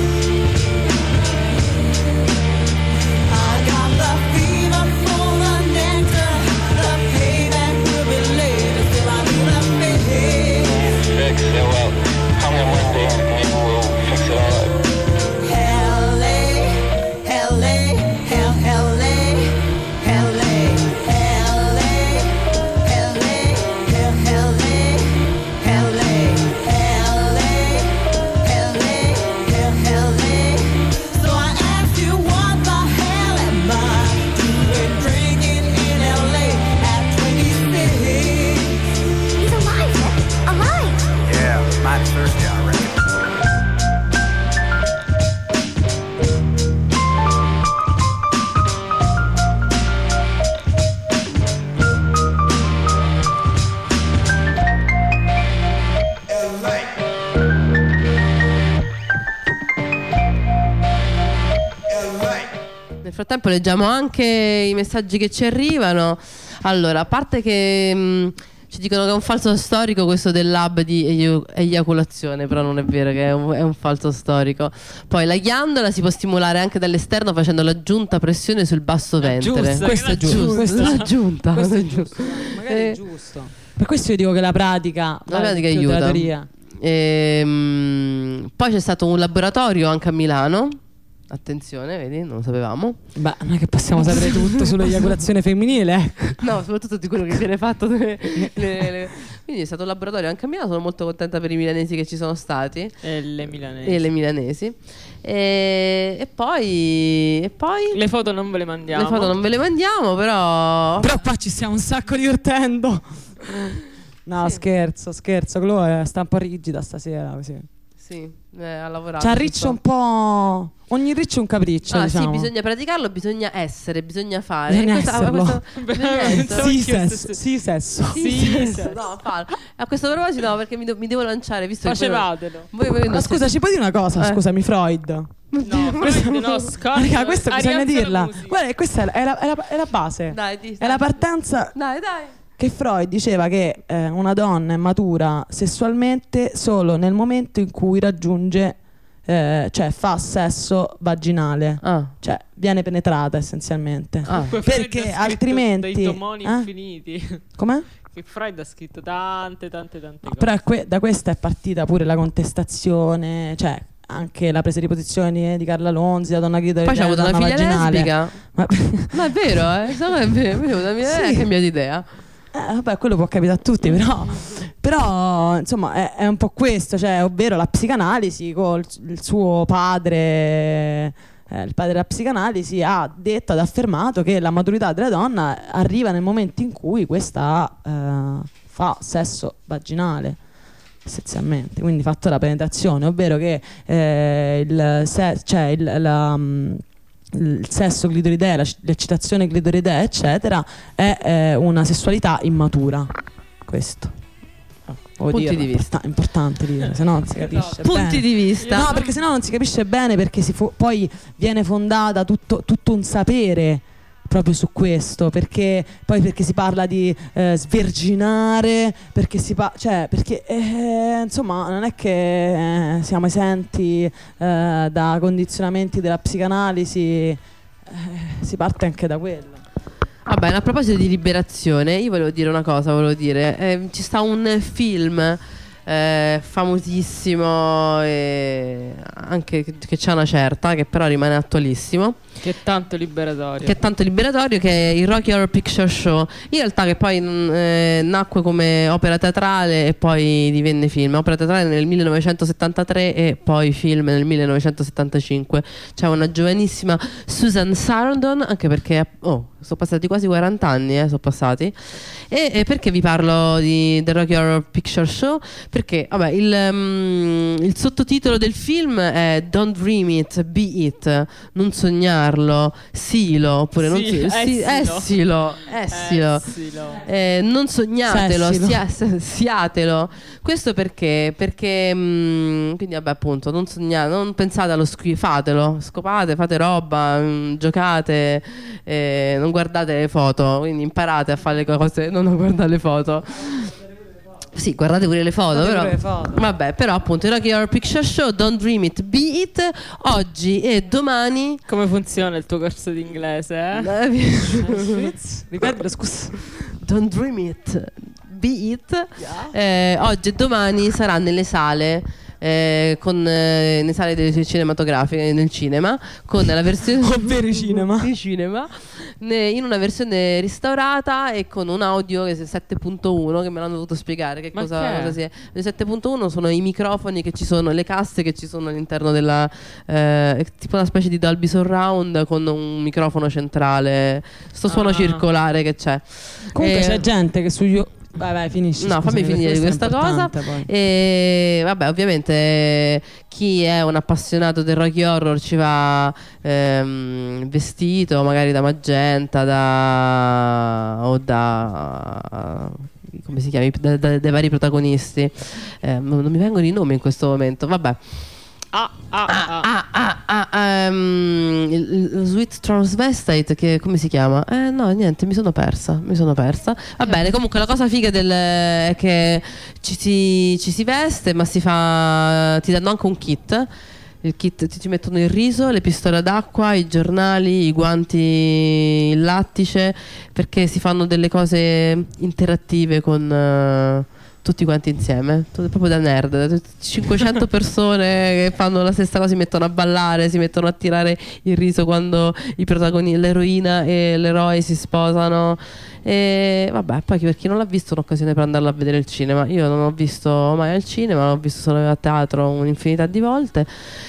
I got the fever for the nectar. The payback will be later. Still I do the fix. Fix it, well, call me on Monday and maybe we'll fix it all up. L A, L A, L L A, L A, L A, L A, L L A, L A, L A, L A, L A. So I asked you, what the hell am I doing drinking in L A at twenty-six? He's alive. Alive. Yeah, mighty thirsty, I reckon. Nel frattempo leggiamo anche i messaggi che ci arrivano. Allora, a parte che mh, ci dicono che è un falso storico questo del lab di eio- eiaculazione, però non è vero che è un, è un falso storico. Poi la ghiandola si può stimolare anche dall'esterno facendo l'aggiunta pressione sul basso ventre. giusto, Questo è che giusto. Giusto, l'aggiunta. Questo è giusto. giusto. Magari è Eh, giusto. Per questo io dico che la pratica, La pratica più aiuta. della teoria. Ehm, poi c'è stato un laboratorio anche a Milano. Attenzione, vedi, non lo sapevamo. Beh, non è che possiamo sapere tutto sull'eiaculazione femminile. No, soprattutto di quello che viene fatto. le- le- le- Quindi è stato un laboratorio anche a Milano. Sono molto contenta per i milanesi che ci sono stati E le milanesi. e le milanesi. E, e poi, e poi Le foto non ve le mandiamo. le foto non ve le mandiamo, però. Però qua ci stiamo un sacco divertendo. No, scherzo, scherzo. Chloe sta un po' rigida stasera così. Sì, eh, ha lavorato. C'ha riccio un po'. Ogni riccio è un capriccio, Ah, diciamo. sì, bisogna praticarlo, bisogna essere, bisogna fare. Bisogna Questa- esserlo. questo- bisogna esserlo. Sì, sesso. Sì, sesso. Sì, Sì, sì, sì. no, fallo. A questo proposito, no, perché mi, do- mi devo lanciare, visto che voi- Facevatelo. voi, voi non Ma scusa, ci puoi dire una cosa? Eh. Scusami, Freud. No, Freud no, scorda. Raga, questa bisogna Arianza la dirla. musica. Guarda, questa è la, è la- è la- è la base. Dai, di- È la partenza Dai, dai. che Freud diceva che eh, una donna è matura sessualmente solo nel momento in cui raggiunge, eh, cioè fa sesso vaginale, Ah. cioè viene penetrata essenzialmente. Ah. Poi Freud Perché ha scritto altrimenti- dei tomoni eh? infiniti. Com'è? Che Freud ha scritto tante, tante, tante No, cose. però è que- da questa è partita pure la contestazione, cioè anche la presa di posizione di Carla Lonzi, la donna grida Poi c'ha avuto una figlia lesbica. Ma, Ma è vero, eh? Secondo me è vero. È venuta mia Sì. idea, ha cambiato idea. Eh, vabbè, quello può capitare a tutti, però, però insomma è, è un po' questo, cioè, ovvero la psicanalisi con il suo padre, eh, il padre della psicanalisi ha detto, ha affermato che la maturità della donna arriva nel momento in cui questa eh, fa sesso vaginale, essenzialmente, quindi fatto la penetrazione, ovvero che eh, il, se- cioè il, la, mm, il sesso clitorideo, la- l'eccitazione clitoridea, eccetera, è eh, una sessualità immatura. Questo. Volevo Punti dirlo, di vista. È importante dire, se no non si capisce Punti bene. di vista. No, perché sennò non si capisce bene, perché si fu- poi viene fondata tutto, tutto un sapere proprio su questo, perché poi perché si parla di eh, sverginare, perché si pa- cioè perché eh, insomma non è che eh, siamo esenti eh, da condizionamenti della psicanalisi, eh, si parte anche da quello. Va bene, a proposito di liberazione, io volevo dire una cosa, volevo dire, eh, ci sta un film eh, famosissimo, e anche che, che c'è una certa, che però rimane attualissimo, Che è tanto liberatorio. che è tanto liberatorio, che è il Rocky Horror Picture Show, in realtà che poi mh, eh, nacque come opera teatrale e poi divenne film. Opera teatrale nel millenovecentosettantatré e poi film nel millenovecentosettantacinque. C'è una giovanissima Susan Sarandon, anche perché oh, sono passati quasi quaranta anni, eh, sono passati. E, e perché vi parlo di The Rocky Horror Picture Show? Perché vabbè, il, um, il sottotitolo del film è Don't Dream It, Be It, non sognarlo, silo, oppure non Sì, si- sì, essilo. essilo, essilo. Essilo. Eh, non sognatelo, Sessilo. sia- s- siatelo. Questo perché? Perché mh, quindi vabbè, appunto, non sognate, non pensate allo squi, fatelo, scopate, fate roba, mh, giocate, eh, non guardate le foto, quindi imparate a fare le cose, non a guardare le foto. Sì, guardate pure le foto, Guardate però. pure le foto. Vabbè, però appunto il Rocky Horror Picture Show, Don't Dream It, Be It, oggi e domani. Come funziona il tuo corso di inglese? Eh? Ripetilo, scusa. Don't Dream It, Be It. Eh, oggi e domani sarà nelle sale. Eh, con eh, nelle sale delle cinematografiche nel cinema con la versione Ovvero i cinema. di cinema ne- in una versione restaurata e con un audio che è sette punto uno, che me l'hanno dovuto spiegare che Ma cosa, che è? cosa sia. Il sette punto uno sono i microfoni che ci sono, le casse che ci sono all'interno della eh, è tipo una specie di Dolby Surround con un microfono centrale, sto suono Ah. circolare che c'è. Comunque Eh, c'è gente che su Io- Vai, vai, finisci. No, fammi scusami, perché finire questo questa è cosa. importante, poi. E vabbè, ovviamente chi è un appassionato del Rocky Horror ci va ehm, vestito magari da magenta, da o da come si chiama, da- da- dai vari protagonisti. Eh, non non mi vengono i nomi in questo momento. Vabbè. Ah, ah, ah. Ah, ah, ah, ehm, il, il Sweet Transvestite, che come si chiama? Eh no, niente, mi sono persa, mi sono persa. Va bene, comunque la cosa figa del, è che ci si, ci si veste, ma si fa, ti danno anche un kit. Il kit, ti, ci mettono il riso, le pistole d'acqua, i giornali, i guanti in lattice, perché si fanno delle cose interattive con eh, tutti quanti insieme, tutto proprio da nerd. cinquecento persone che fanno la stessa cosa, si mettono a ballare, si mettono a tirare il riso quando i protagonisti, l'eroina e l'eroe si sposano. E vabbè, poi per chi non l'ha visto è un'occasione per andarlo a vedere al cinema. Io non l'ho visto mai al cinema, l'ho visto solo a teatro un'infinità di volte.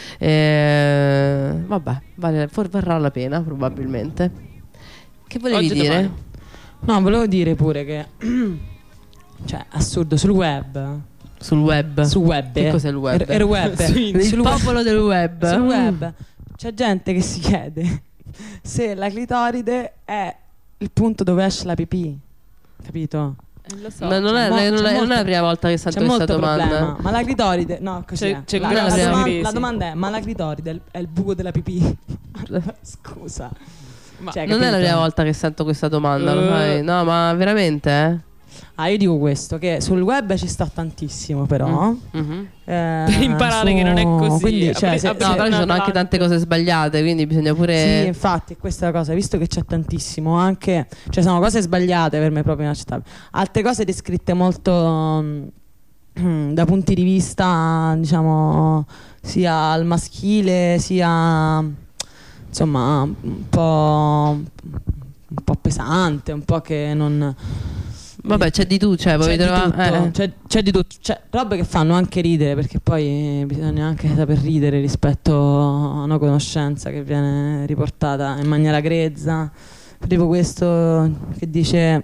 E vabbè, vale, for- varrà la pena probabilmente. Che volevi Oggi e dire? domani. No, volevo dire pure che cioè, assurdo, sul web. Sul web. Sul web. Che cos'è il web? Il, il web. Il Sul web. popolo del web. Sul web c'è gente che si chiede se la clitoride è il punto dove esce la pipì. Capito? Eh, lo so. Ma non C'è è, mo- non è- c'è non è molto- la prima volta che sento C'è questa molto domanda. problema. Ma la clitoride, no, così C'è- è. c'è la, grande la domanda, crisi. la domanda è: ma la clitoride è il, è il buco della pipì? Scusa. Ma Cioè, Non è la capito? prima volta che sento questa domanda, lo Eh. sai? No, ma veramente, eh? Ah, io dico questo: che sul web ci sta tantissimo, però. Mhm. Eh, Per imparare su- che non è così. Quindi, cioè, Apri- se- apri- No, se- però ci sono anche tante cose sbagliate, quindi bisogna pure. Sì, infatti, questa è la cosa, visto che c'è tantissimo, anche, cioè sono cose sbagliate per me proprio inaccettabili. Altre cose descritte molto mm, da punti di vista, diciamo, sia al maschile, sia insomma un po' un po' pesante, un po' che non Vabbè, c'è di tu, cioè, c'è vuoi di, trovare. tutto, eh. c'è, c'è di tutto, c'è robe che fanno anche ridere, perché poi bisogna anche saper ridere rispetto a una conoscenza che viene riportata in maniera grezza. Tipo questo che dice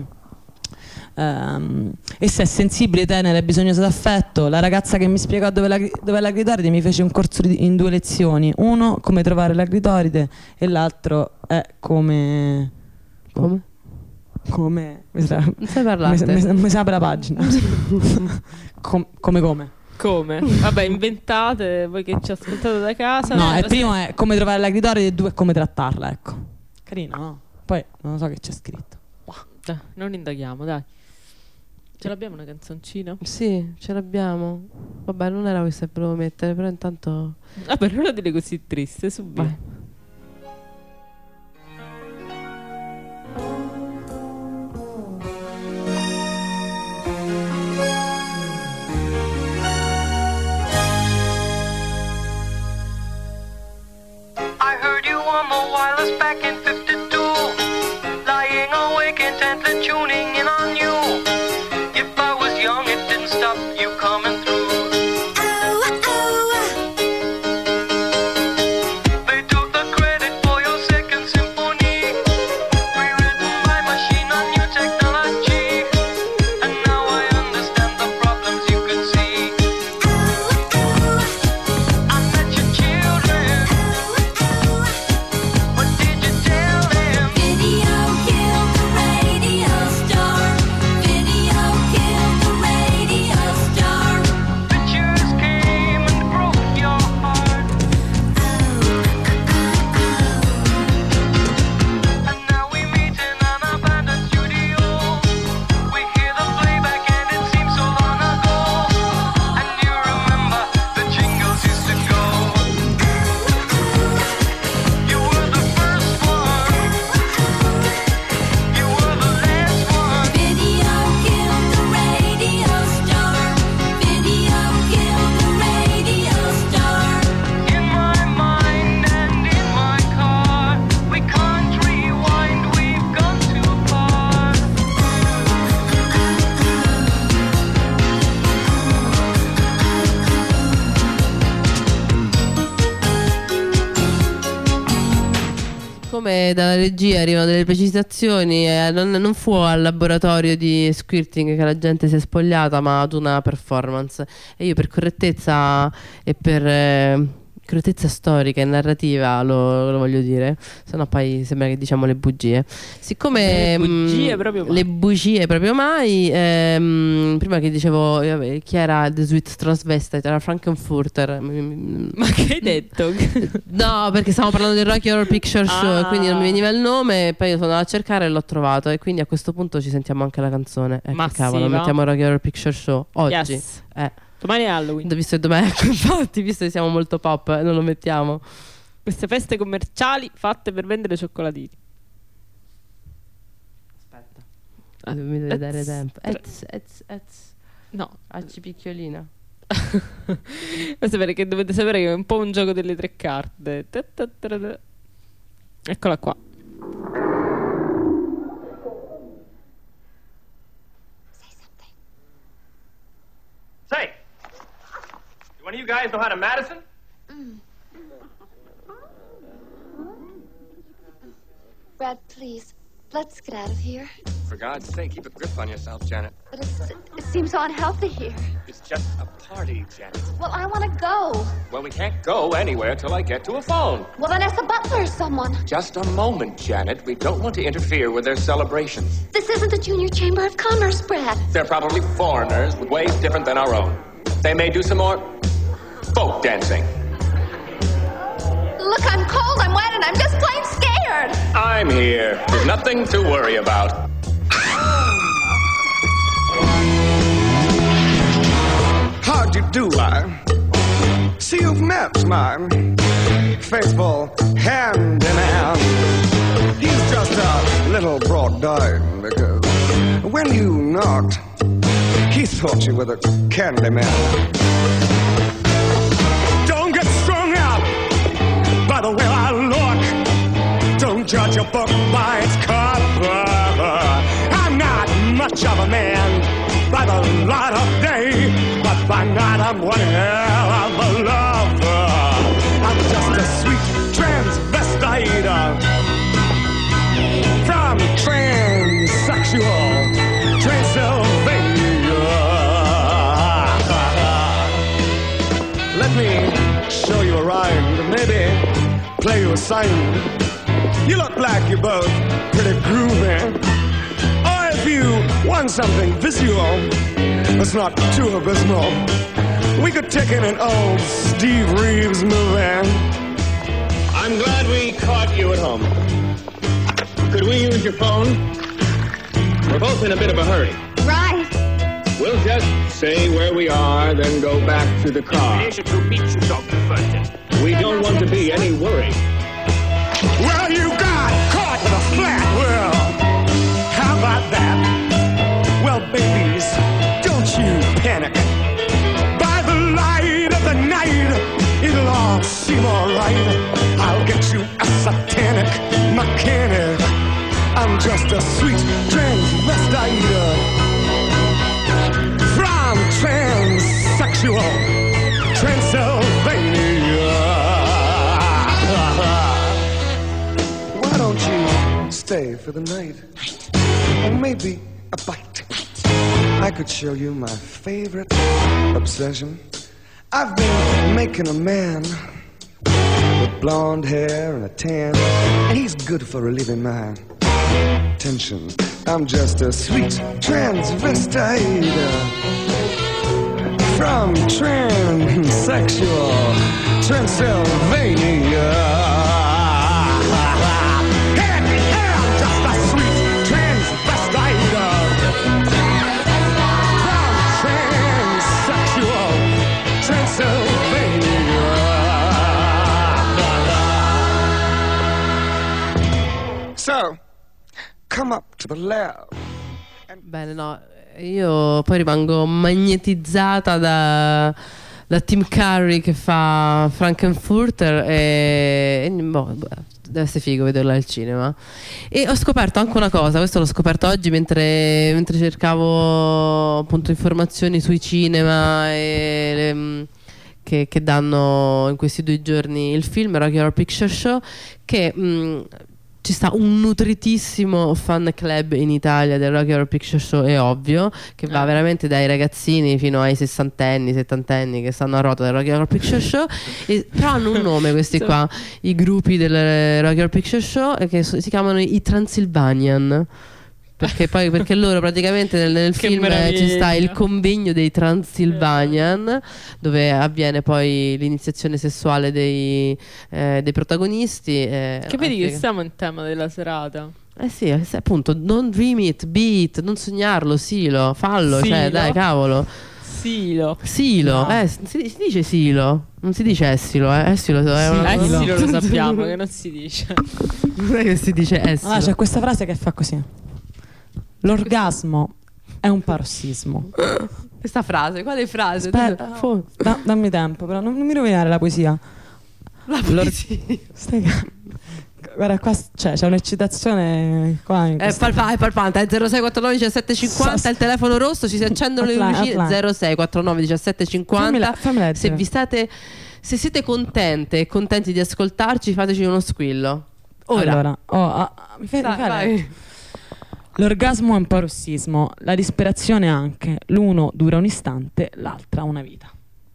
ehm, essa è sensibile, tenera e bisognosa d'affetto. La ragazza che mi spiegò dove, la, dove è la clitoride mi fece un corso di- in due lezioni. Uno, come trovare la clitoride, e l'altro è come Come? come mi sa, Non sai parlare. mi, mi, mi sa apre la pagina. Com- come come? Come? Vabbè, inventate voi che ci ascoltate da casa. No, Eh, il primo è come trovare la clitoride, e due è come trattarla, ecco. Carino, no? Poi non so che c'è scritto. Dai, non indaghiamo, dai. Ce l'abbiamo una canzoncina? Sì, ce l'abbiamo. Vabbè, non era questa che volevo mettere, però intanto. Vabbè, non la dire così triste, subito. Vai. on the wireless back in fifty-two, lying awake intently tuning in on you. If I was young, it didn't stop you coming through. They took the credit for your second symphony, rewritten by machine on new technology. And now I understand the problems you could see. I met your children. What did you tell them? Video killed the radio star. Video killed the radio star. Pictures came and broke your heart. And now we meet in an abandoned studio. We hear the playback and it seems so long ago. And you remember the jingles used to go. You were the first one. You were the last one. Video killed the radio star. Video killed the radio star. In my mind and in my car, we can't rewind, we've gone too far. Come dalla regia arrivano delle precisazioni, eh, non, non fu al laboratorio di squirting che la gente si è spogliata, ma ad una performance. E io per correttezza e per eh, correttezza storica e narrativa lo, lo voglio dire, sennò poi sembra che diciamo le bugie. Siccome Le bugie mh, proprio mai. le bugie proprio mai, ehm, prima che dicevo eh, vabbè, chi era The Sweet Transvestite, era Frankenfurter. Ma che hai detto? No, perché stavamo parlando del Rocky Horror Picture Show, Ah. quindi non mi veniva il nome, e poi io sono andata a cercare e l'ho trovato, e quindi a questo punto ci sentiamo anche la canzone. Ecco, Ma cavolo, sì, va. mettiamo il Rocky Horror Picture Show oggi. Yes. Eh, Domani è Halloween. visto che domani, ecco, infatti, visto che siamo molto pop, eh, non lo mettiamo. Queste feste commerciali fatte per vendere cioccolatini. Aspetta, ah, mi deve dare Ez- tempo. tre- Ez, ez, ez. No. Acci picchiolina. Questo perché dovete sapere che è un po' un gioco delle tre carte. Ta ta ta ta. Eccola qua. Say, do one of you guys know how to Madison? Brad, please, let's get out of here. For God's sake, keep a grip on yourself, Janet. But it's, it seems so unhealthy here. It's just a party, Janet. Well, I want to go. Well, we can't go anywhere till I get to a phone. Well, then ask the butler or someone. Just a moment, Janet. We don't want to interfere with their celebrations. This isn't the Junior Chamber of Commerce, Brad. They're probably foreigners with ways different than our own. They may do some more folk dancing. Look, I'm cold, I'm wet, and I'm just plain scared. I'm here. There's nothing to worry about. How'd you do, I see you've met my faithful handyman. He's just a little brought down because when you knocked, he thought you were the candy man. Don't get strung out by the way I look. Don't judge a book by its cover. I'm not much of a man by the light of day, but by night I'm one hell of a lover. I'm just a sweet transvestite from transsexual Transylvania. Let me show you a rhyme, maybe play you a sign. You look like you're both pretty groovy. Or if you want something visual that's not too abysmal, we could take in an old Steve Reeves movie. I'm glad we caught you at home. Could we use your phone? We're both in a bit of a hurry. Right. We'll just say where we are, then go back to the car. We don't want to be any worry. Well, you got caught with a flat world. How about that? Well, babies, don't you panic. By the light of the night, it all seem alright, I'll get you a satanic mechanic. I'm just a sweet transvestite from transsexual Transylvania. Why don't you stay for the night? Or maybe a bite. I could show you my favorite obsession. I've been making a man with blonde hair and a tan, and he's good for relieving my tension. I'm just a sweet transvestite from transsexual Transylvania. Hey, hey, I'm just a sweet transvestite from transsexual Transylvania. So, come up to the lab. Bene, no, io poi rimango magnetizzata da, da Tim Curry che fa Frankenfurter e, e boh, deve essere figo vederlo al cinema. E ho scoperto anche una cosa, questo l'ho scoperto oggi mentre, mentre cercavo appunto informazioni sui cinema e le, che, che danno in questi due giorni il film Rocky Horror Picture Show, che mh, ci sta un nutritissimo fan club in Italia del Rocky Horror Picture Show, è ovvio, che va veramente dai ragazzini fino ai sessantenni, settantenni che stanno a rota del Rocky Horror Picture Show e, però hanno un nome questi qua, i gruppi del Rocky Horror Picture Show, che so- si chiamano i Transylvanian. Perché poi perché loro praticamente nel, nel Che film eh, ci sta meraviglia. il convegno dei Transylvanian, dove avviene poi l'iniziazione sessuale dei, eh, dei protagonisti. eh, Che vedi che anche- siamo in tema della serata. eh sì, eh sì, appunto, non dream it, be it, non sognarlo, silo, fallo, cioè Silo. dai, cavolo. Silo. Silo, No. eh, si, si dice silo, non si dice essilo, eh, essilo è una Eh cosa- sì, lo sappiamo che non si dice. non è che si dice essilo. Allora, c'è questa frase che fa così: l'orgasmo è un parossismo. Questa frase, quale frase? Aspetta, Fo- da- dammi tempo, però non, non mi rovinare la poesia. La L'or- poesia. Stai ca- Guarda qua, s- cioè, c'è un'eccitazione qua in È, questa- palpa- è palpante, è zero sei quattantanove diciassette cinquanta, il telefono rosso, ci si accendono le Offline, lucine. offline. zero sei quattantanove diciassette cinquanta. Fammela- fammela leggere. Se vi state, se siete contente e contenti di ascoltarci, fateci uno squillo. Ora. Allora, oh, ah, ah, mi fai, mi Dai, fai vai. leggere. L'orgasmo è un parossismo, la disperazione anche. L'uno dura un istante, l'altra una vita.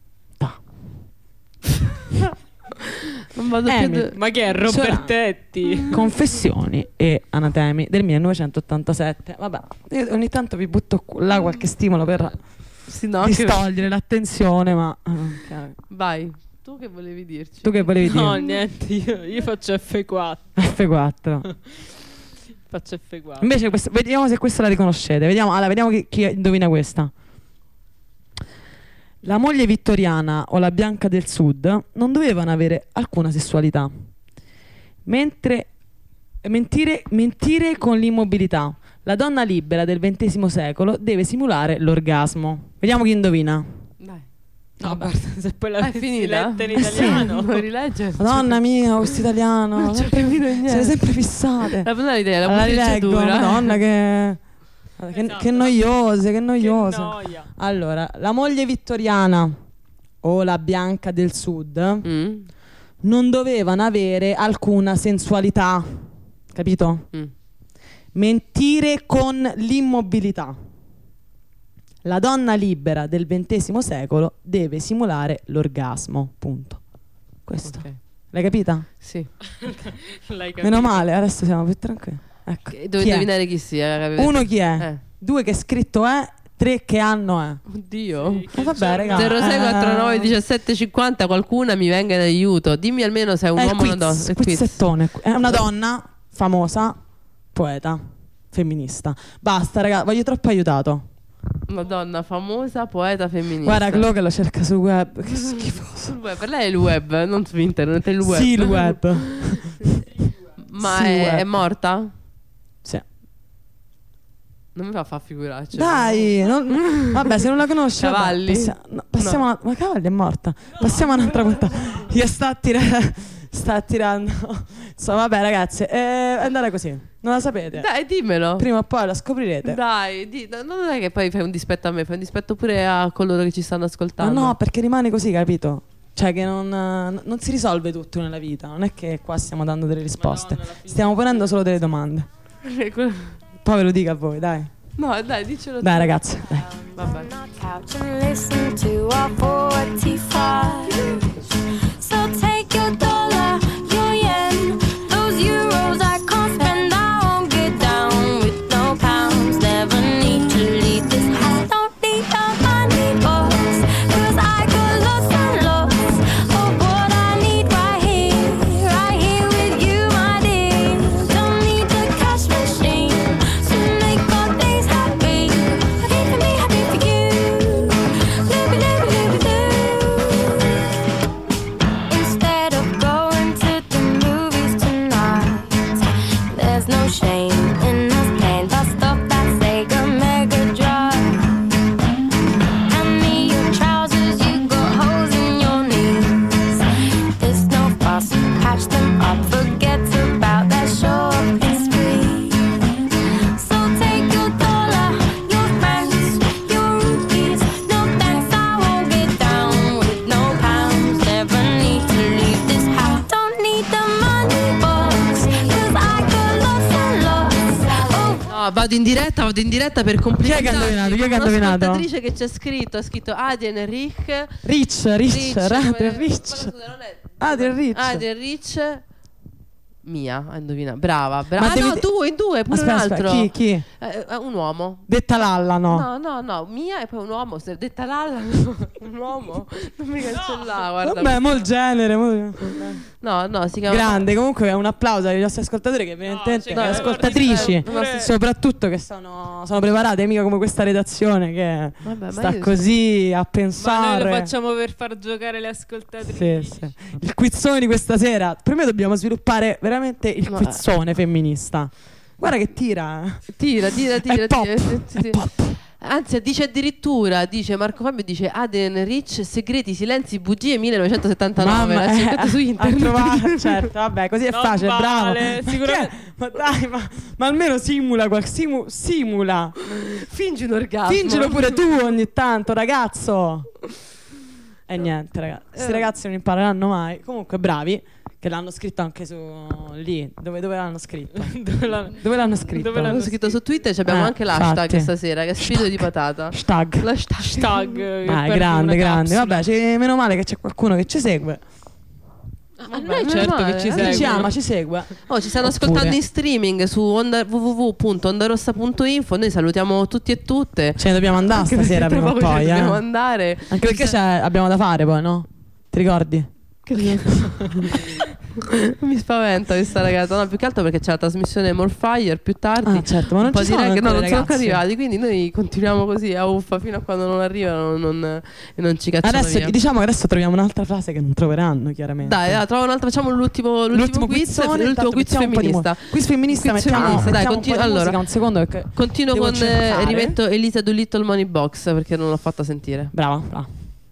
Non vado più Emil, d- Ma che è Robertetti? Confessioni e anatemi del millenovecentottantasette. Vabbè, io ogni tanto vi butto qu- là qualche stimolo per Sì, no, che- distogliere l'attenzione, ma eh, chiaro. Vai. Tu che volevi dirci? Tu che volevi No, dire? niente, io, io faccio F quattro. F quattro. Faccio F quattro. Invece questo- vediamo se questa la riconoscete. Vediamo, allora, vediamo chi, chi indovina questa. La moglie vittoriana o la bianca del sud non dovevano avere alcuna sessualità. Mentre mentire, mentire con l'immobilità. La donna libera del ventesimo secolo deve simulare l'orgasmo. Vediamo chi indovina. Dai. No, guarda, se poi la È finita? letta in Eh sì. italiano. Vuoi rileggere? Madonna mia, questo italiano. Non ci ho sempre- capito niente. Siete sempre fissate. La buona idea, la Allora, punteggiatura. rileggo, Madonna che... Che, Esatto. che noiose, che noiose. noia. Allora, la moglie vittoriana o la bianca del sud Mm. non dovevano avere alcuna sensualità, capito? Mm. Mentire con l'immobilità. La donna libera del ventesimo secolo deve simulare l'orgasmo, punto. Questo. Ok. L'hai capita? Sì. L'hai capito? Meno male, adesso siamo più tranquilli. Ecco. Che- Devo Chi è? indovinare chi sia. capito? Uno chi è? Eh. Due che scritto è, tre che anno è. Oddio. Ma vabbè, raga. zero sei quattantanove eh, diciassette cinquanta, qualcuna mi venga in aiuto. Dimmi almeno se è un È il uomo o una quiz, donna. Il quiz. quizzettone. È una donna famosa, poeta, femminista. Basta, raga, voglio troppo aiutato. Una donna famosa, poeta femminista. Guarda, Chloe che lo cerca sul web. Che schifo. Sul web. Per lei è il web, non su internet, è il web. Sì, il web. Ma Sì, è, web. è morta? Sì. Non mi fa fare figuracce. Dai, non- vabbè, se non la conosci, vabbè, Cavalli? passia- no, No, passiamo a... Ma Cavalli è morta. Passiamo a un'altra puntata. Io sta a tirare. Sta tirando. Insomma, vabbè, ragazzi, è andare così. Non la sapete. Dai, dimmelo. Prima o poi la scoprirete. Dai, di, no, non è che poi fai un dispetto a me, fai un dispetto pure a coloro che ci stanno Ma ascoltando. no, perché rimane così, capito? Cioè che non, non si risolve tutto nella vita. Non è che qua stiamo dando delle risposte. Stiamo ponendo solo delle domande. Poi ve lo dico a voi, dai. No, dai, dicelo. Dai, ragazzi, dai. Vabbè. Couch and listen to our forty-five. So take your dollar, your yen, those euros I can't spend. I won't get down with no pounds. Never need to leave this house. Don't need a money box, 'cause I got lost and lost of what I need right here, right here with you, my dear. Don't need the cash machine to make our days happy. Happy for me, happy for you. Live it, live it, live it, live. Instead of going to the movies tonight, there's no shame in us playing the stuff that Sega Mega Drive. Hand me your trousers, you got holes in your knees. There's no fuss, patch them up, forget about that shopping spree. So take your dollar, your friends, your rupees. No thanks, I won't get down with no pounds. Never need to leave this house. Don't need the money box, 'cause I got lost and lost. Oh, No, vado in diretta, vado in diretta per complimentarmi. Chi è che ha indovinato? Chi è che ha con indovinato? un'ascoltatrice che c'è scritto, ha scritto Adrien Rich. Rich, Rich, Adrien come- Rich. ma scusa, non è- Adrien Rich. Adrien Rich. Mia, ha indovinato. Brava, brava. Ma Ah, devi- no, due, in due, pure Aspetta, un aspetta, altro. chi, chi? Eh, eh, un uomo. Detta Lalla, no. No, no, no, Mia e poi un uomo. Se detta Lalla, un uomo. Non mi cancellava, guarda. Vabbè, mo il genere. mo- No, no, si chiama. Grande, comunque un applauso ai nostri ascoltatori che evidentemente No, le sì, ascoltatrici, pure- soprattutto che sono, sono preparate, mica come questa redazione che Vabbè, ma sta io- così a Ma noi pensare. lo facciamo per far giocare le ascoltatrici. Sì, sì. Il quizzone di questa sera. Prima dobbiamo sviluppare veramente il Ma- quizzone femminista. Guarda che tira. Tira, tira, tira, È pop, tira, tira, tira. Anzi, dice addirittura, dice Marco Fabio, dice Adrien Rich, segreti, silenzi, bugie millenovecentosettantanove. Mamma, L'ha eh, cercato su ha internet. trovato, certo, vabbè, così è Non facile, vale, bravo. sicuramente- Che- Ma dai, ma, ma almeno simula qual, simu- simula. Fingi un orgasmo. Fingilo pure tu ogni tanto, ragazzo. E niente, ragazzi. Questi Eh. ragazzi non impareranno mai. Comunque, bravi. Che l'hanno scritto anche su lì. Dove, dove l'hanno scritto? Dove l'hanno- Dove l'hanno scritto? Dove l'hanno L'hanno scritto su Twitter, ci abbiamo Eh, anche l'hashtag infatti. stasera, che è spirito di patata. Hashtag. L'hashtag. Hashtag, eh, Dai, per grande, una grande. capsula. Vabbè, ci- meno male che c'è qualcuno che ci segue. Ma noi certo male, che ci eh. Ci seguono. ama, ci segue. Oh, ci stanno Oppure- ascoltando in streaming su onda, w w w punto ondarossa punto info. Noi salutiamo tutti e tutte. Ce ne dobbiamo andare Anche stasera perché prima o tra poco poi. ce ne Eh. dobbiamo andare. Anche perché c'è- abbiamo da fare poi, no? Ti ricordi? Mi spaventa questa ragazza. No, più che altro perché c'è la trasmissione Morfire più tardi. Ah, certo, ma non un po' ci di sono reggae- no, ancora non sono ragazzi. ancora arrivati. Quindi noi continuiamo così a uffa fino a quando non arrivano non- e non ci cacciano Adesso via. diciamo che adesso troviamo un'altra frase che non troveranno, chiaramente. Dai, dai, trova un'altra, facciamo l'ultimo, l'ultimo, L'ultimo quiz, quizzone, l'ultimo intanto quiz mettiamo un po' di femminista. mu- quiz femminista, Quiz mettiamo- femminista, dai, mettiamo un continu- po' di allora, musica, un secondo perché continuo devo con eh, cercare. rimetto Elisa Do Little Money Box perché non l'ho fatta sentire. Brava, brava.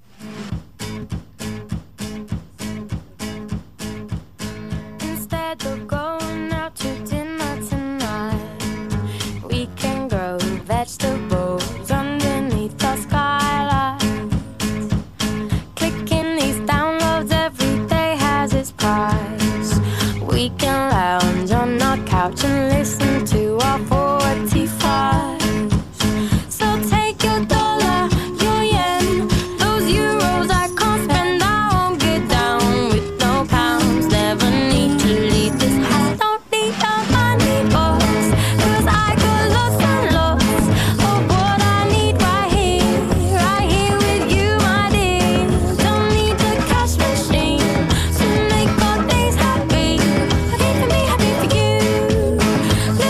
Instead of going out to dinner tonight, we can grow vegetables underneath the skylight. Clicking these downloads every day has its price. We can lounge on our couch and listen to our forty-five. So take your dollar, your yen, those euros I can't spend. I won't get down with no pounds. Never need to leave this house. Don't need a money box, 'cause I got lost and lost of what I need right here, right here with you, my dear. Don't need the cash machine to make our days happy. Happy for me, happy for you.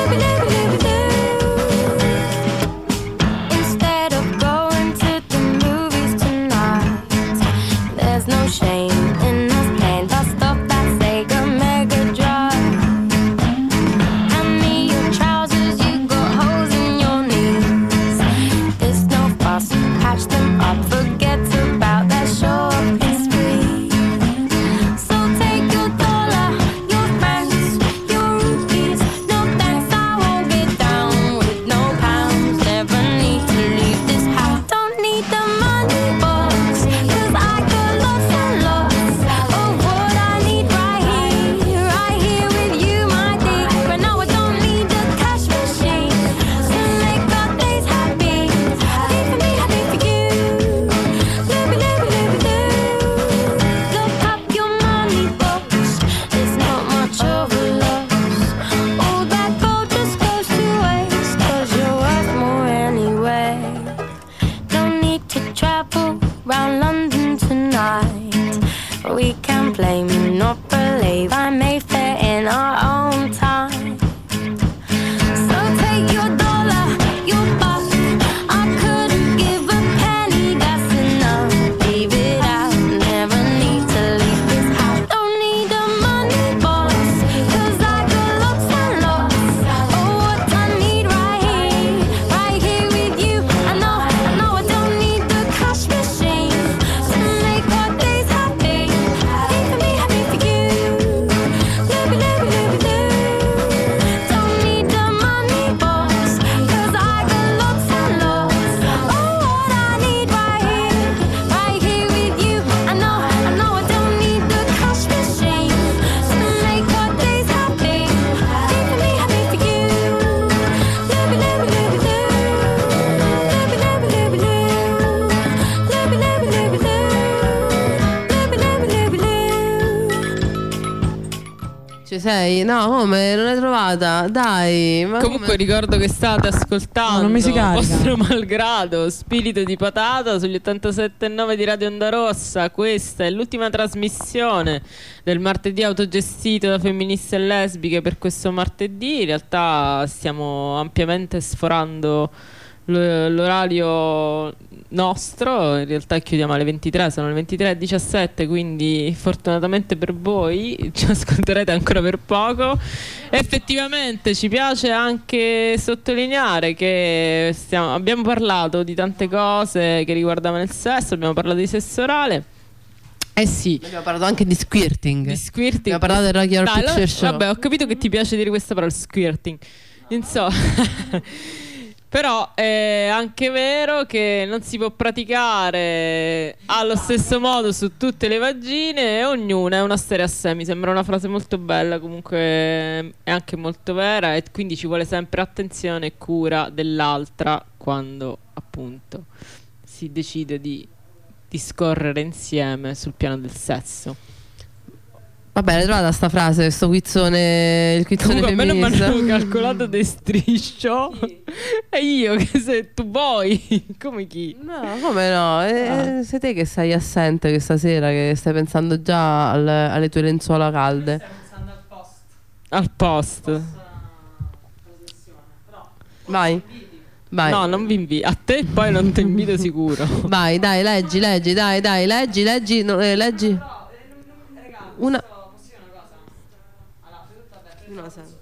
Ci sei? No, come? Non l'hai trovata? Dai. Ma Comunque come? ricordo che state ascoltando No, non mi si carica. vostro malgrado Spirito di Patata sugli ottantasette e nove di Radio Onda Rossa. Questa è l'ultima trasmissione del martedì autogestito da femministe e lesbiche per questo martedì. In realtà stiamo ampiamente sforando l- l'orario nostro. In realtà chiudiamo alle ventitré, sono le ventitré e diciassette, quindi fortunatamente per voi ci ascolterete ancora per poco. Effettivamente ci piace anche sottolineare che stiamo, abbiamo parlato di tante cose che riguardavano il sesso, abbiamo parlato di sesso orale. Eh sì, Abbiamo parlato anche di squirting. di squirting. Abbiamo parlato del Rocky Horror Dai, Picture allora- Show. Vabbè, ho capito che ti piace dire questa parola, squirting. Insomma, però è anche vero che non si può praticare allo stesso modo su tutte le vagine e ognuna è una storia a sé. Mi sembra una frase molto bella, comunque è anche molto vera, e quindi ci vuole sempre attenzione e cura dell'altra quando appunto si decide di discorrere insieme sul piano del sesso. Vabbè, l'hai trovata sta frase, questo quizzone, il quizzone Comunque a me non mi femminista. hanno calcolato de striscio. E io che se tu vuoi. Come chi? No, come no? Eh, sei te che sei assente questa sera, che stai pensando già al- alle tue lenzuola calde. Al post. Vai. Vai. No, non vi invito. A te poi non ti invito sicuro. Vai, dai, leggi, leggi, dai, dai, leggi, leggi, no, eh, leggi. Una. Non la sento.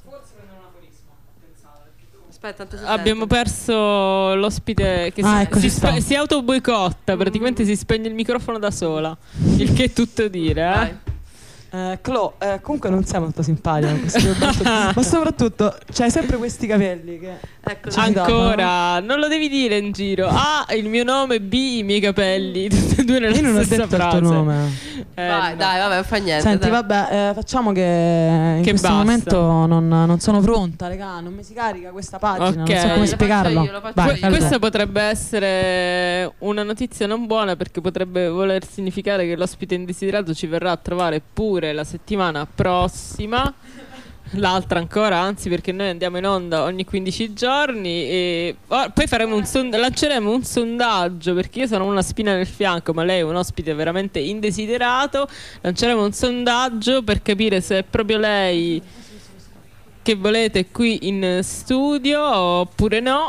Aspetta, tanto si Abbiamo sente. perso l'ospite che Ah, si, ecco, si, ci sta. spe- si autoboicotta. Praticamente si spegne il microfono da sola. Il che è tutto dire, eh? Vai. Eh, Clo, eh, comunque non sei molto simpatica in questo dibattito, ma soprattutto c'hai sempre questi capelli che Ecco, ci si dà, Ancora, non lo devi dire in giro. A, il mio nome, B, i miei capelli. Tutte e due nella io non ho stessa detto il frase. tuo nome. Eh, vai, no. dai, vabbè, non fa niente. Senti, dai. vabbè, eh, facciamo che in Che questo basta. momento non, non sono pronta, raga, non mi si carica questa pagina, Ok. non so Lo come faccio spiegarlo. io, lo faccio Vai, io. allora. Questa potrebbe essere una notizia non buona, perché potrebbe voler significare che l'ospite indesiderato ci verrà a trovare pure la settimana prossima. L'altra ancora, anzi, perché noi andiamo in onda ogni quindici giorni e oh, poi faremo un sond- lanceremo un sondaggio, perché io sono una spina nel fianco ma lei è un ospite veramente indesiderato. Lanceremo un sondaggio per capire se è proprio lei che volete qui in studio oppure no.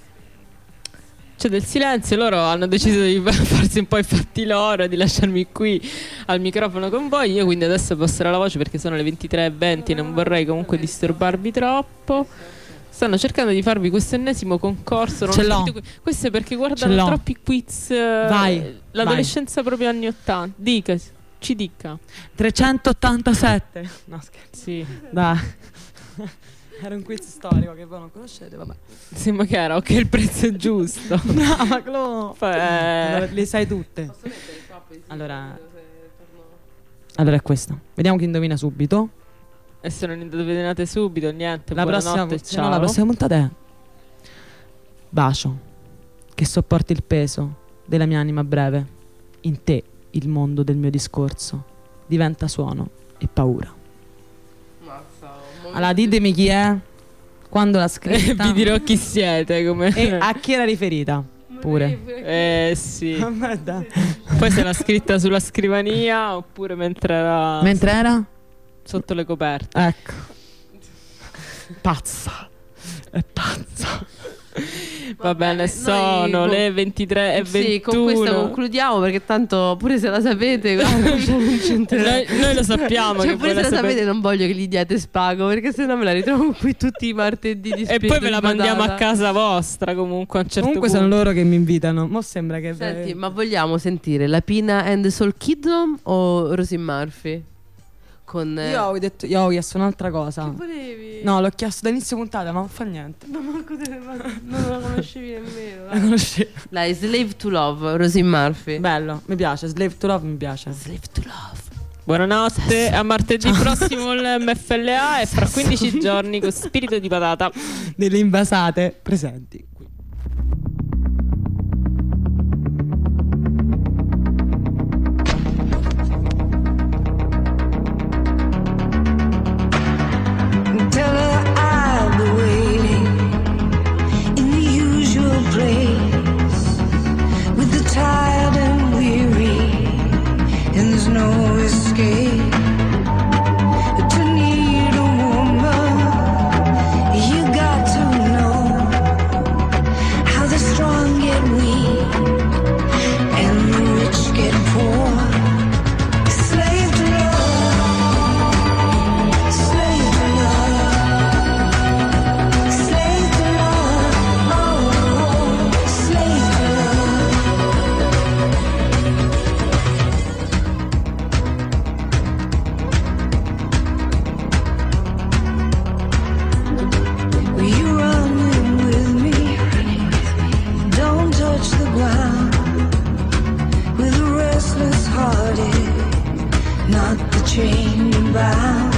C'è del silenzio, loro hanno deciso di farsi un po' i fatti loro, di lasciarmi qui al microfono con voi. Io quindi adesso passerò la voce perché sono le ventitré e venti e non vorrei comunque disturbarvi troppo. Stanno cercando di farvi questo ennesimo concorso. Non Ce ho l'ho. capito que- Questo è perché Ce guardano l'ho. troppi quiz, eh, Vai, l'adolescenza proprio anni ottanta. Dica, ci dica. trecentottantasette. No, scherzo. Sì. Dai. Era un quiz storico che voi non conoscete, vabbè. Sì, ma che era? Ok, il prezzo è giusto. No, ma Clo, Eh, allora, le sai tutte. Allora, allora è questa. Vediamo chi indovina subito. E se non indovinate subito, niente. La prossima, buonanotte, se no, ciao. la prossima puntata è bacio che sopporti il peso della mia anima breve. In te il mondo del mio discorso diventa suono e paura. Allora ditemi chi è, quando l'ha scritta Vi dirò chi siete, come... e a chi era riferita pure. Eh sì. Vabbè, dai. Poi se l'ha scritta sulla scrivania oppure mentre era Mentre era? sotto le coperte. Ecco. Pazza. È pazza. Va bene, sono noi- le ventitré e Sì, con ventuno. questo concludiamo, perché tanto pure se la sapete, guarda, cioè, non c'entrerà. Noi, noi lo sappiamo Cioè, che pure voi se la sapete. sapete non voglio che gli diate spago, perché sennò me la ritrovo qui tutti i martedì di E spirito poi ve la di mandiamo a patata. casa vostra comunque a un certo Comunque punto. sono loro che mi invitano. Mo sembra che Senti, ma vogliamo sentire la Pina and the Soul Kingdom o Rosie Murphy? Con eh, Io ho, detto, io ho chiesto un'altra cosa. volevi? No, l'ho chiesto da inizio puntata, ma non fa niente. Ma manco te- ma non la conoscevi nemmeno. La dai. conoscevo. Dai, Slave to Love, Rosie Murphy. Bello, mi piace. Slave to Love mi piace. Slave to Love. Buonanotte, a martedì prossimo il M F L A e fra quindici giorni con Spirito di Patata. Delle invasate presenti qui. train bound